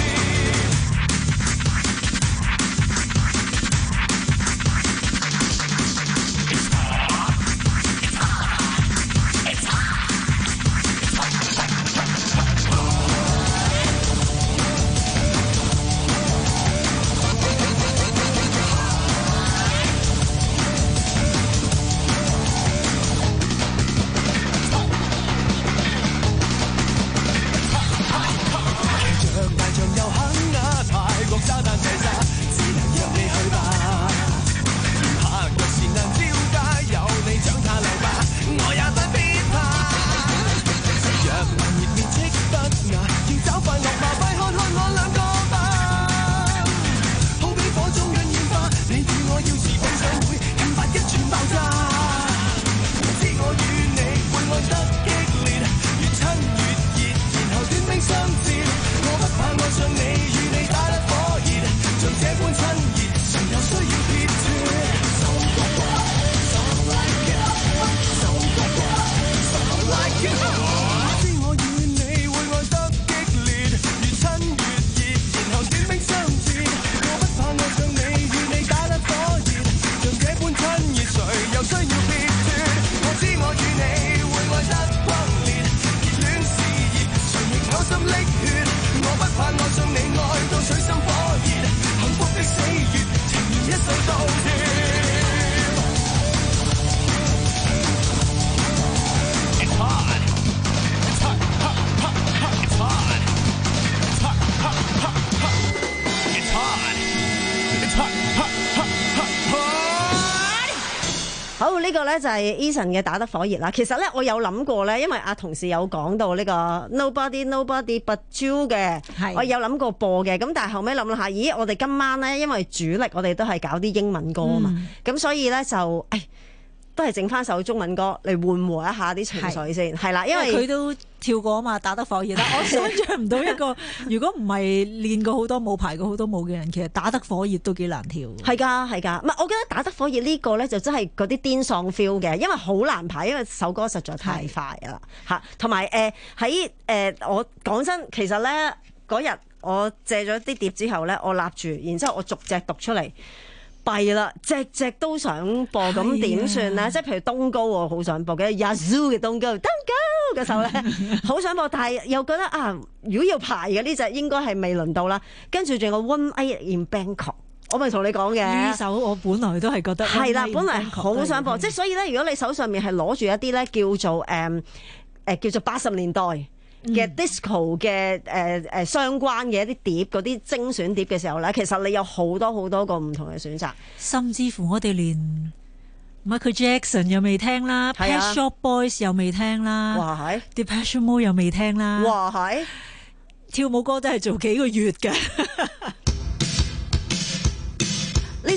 好，呢、這個咧就係 Eason 嘅打得火熱啦。其實咧我有諗過咧，因為阿同事有講到呢個 Nobody Nobody But You 嘅，我有諗過播嘅。咁但係後尾諗諗下，咦，我哋今晚咧因為主力我哋都係搞啲英文歌啊嘛，咁、嗯、所以咧就誒都係整翻首中文歌嚟緩和一下啲情緒先，係啦，因為佢都跳過啊嘛，打得火熱。但我想象唔到一個如果唔係練過好多舞、排過好多舞嘅人，其實打得火熱都幾難跳。係㗎，係㗎。唔係，我覺得打得火熱呢個咧就真係嗰啲癲喪 feel 嘅，因為好難排，因為首歌實在太快啦嚇。同埋誒喺誒我講真，其實咧嗰日我借咗啲碟之後咧，我立住，然之後我逐隻讀出嚟。弊啦，隻隻都想播，咁點算咧？即係譬如東高我好想播嘅 Yazoo 嘅東高，東高嘅首咧好想播，但係又覺得啊，如果要排嘅呢隻應該係未輪到啦。跟住仲有個 One Night in Bangkok， 我咪同你講嘅呢首，我本來都係覺得係啦，本來好想播，即係所以咧，如果你手上面係攞住一啲咧叫做誒誒、呃呃、叫做八十年代嘅 disco 嘅誒誒相關嘅一啲碟，嗰啲精選碟嘅時候咧，其實你有好多好多個唔同嘅選擇， 甚至乎我哋連 Michael Jackson 又未聽啦， Pet Shop Boys 又未聽啦， 哇係 Depeche Mode 又未聽啦， 哇係跳舞歌都係做幾個月嘅。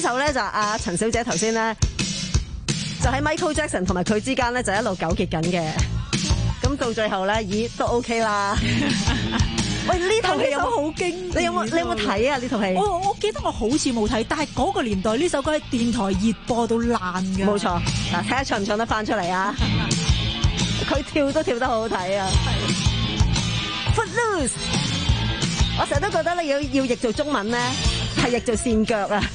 首咧就阿陳小姐頭先咧就喺 Michael Jackson 同埋佢之間咧就一路糾結緊嘅，咁到最後咧，咦都 OK 啦。喂，呢套戲有冇好經典？你有冇你有冇睇啊？呢套戲我我記得我好似冇睇，但係嗰個年代呢首歌喺電台熱播到爛嘅。 冇錯，嗱睇下唱唔唱得翻出嚟啊！佢跳都跳得好好睇啊 ！Footloose， 我成日都覺得咧要要譯做中文咧係譯做跣腳啊！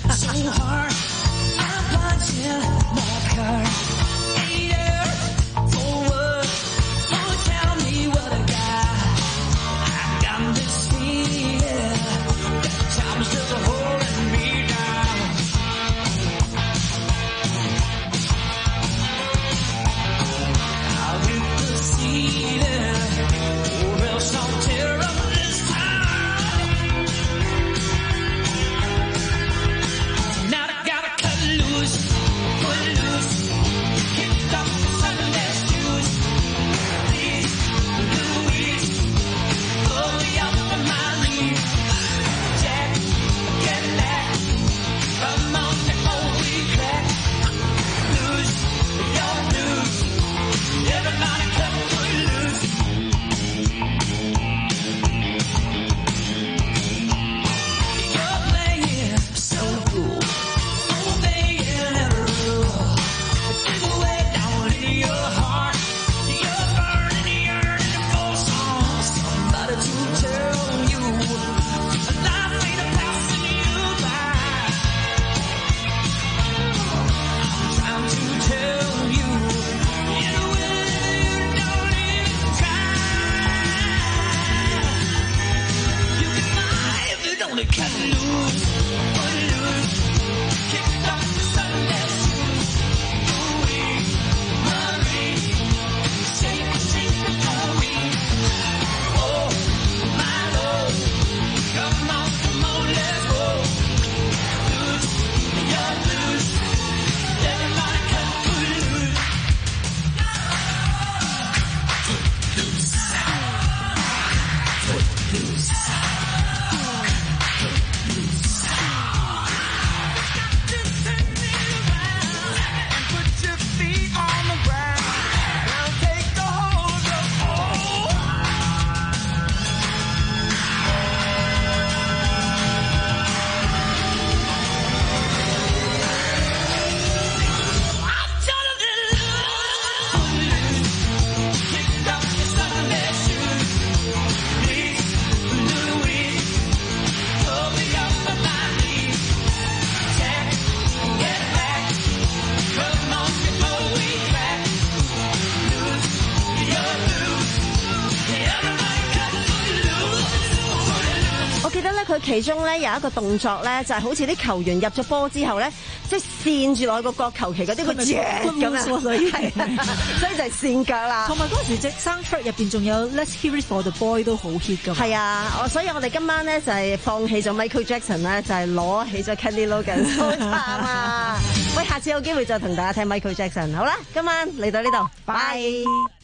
佢其中咧有一個動作咧，就係好似啲球員入咗波之後咧，即係跣住落個角球旗嗰啲個嘢咁啊，所以係，所以就係跣腳啦。 同埋嗰陣時隻 soundtrack 入邊仲有 Let's Hear It For The Boy 都好 hit 㗎。 係啊，我所以我哋今晚咧就係放棄咗 Michael Jackson 咧，就係攞起咗 Kenny Loggins。好慘啊！喂，下次有機會再同大家聽 Michael Jackson。好啦，今晚嚟到呢度，拜。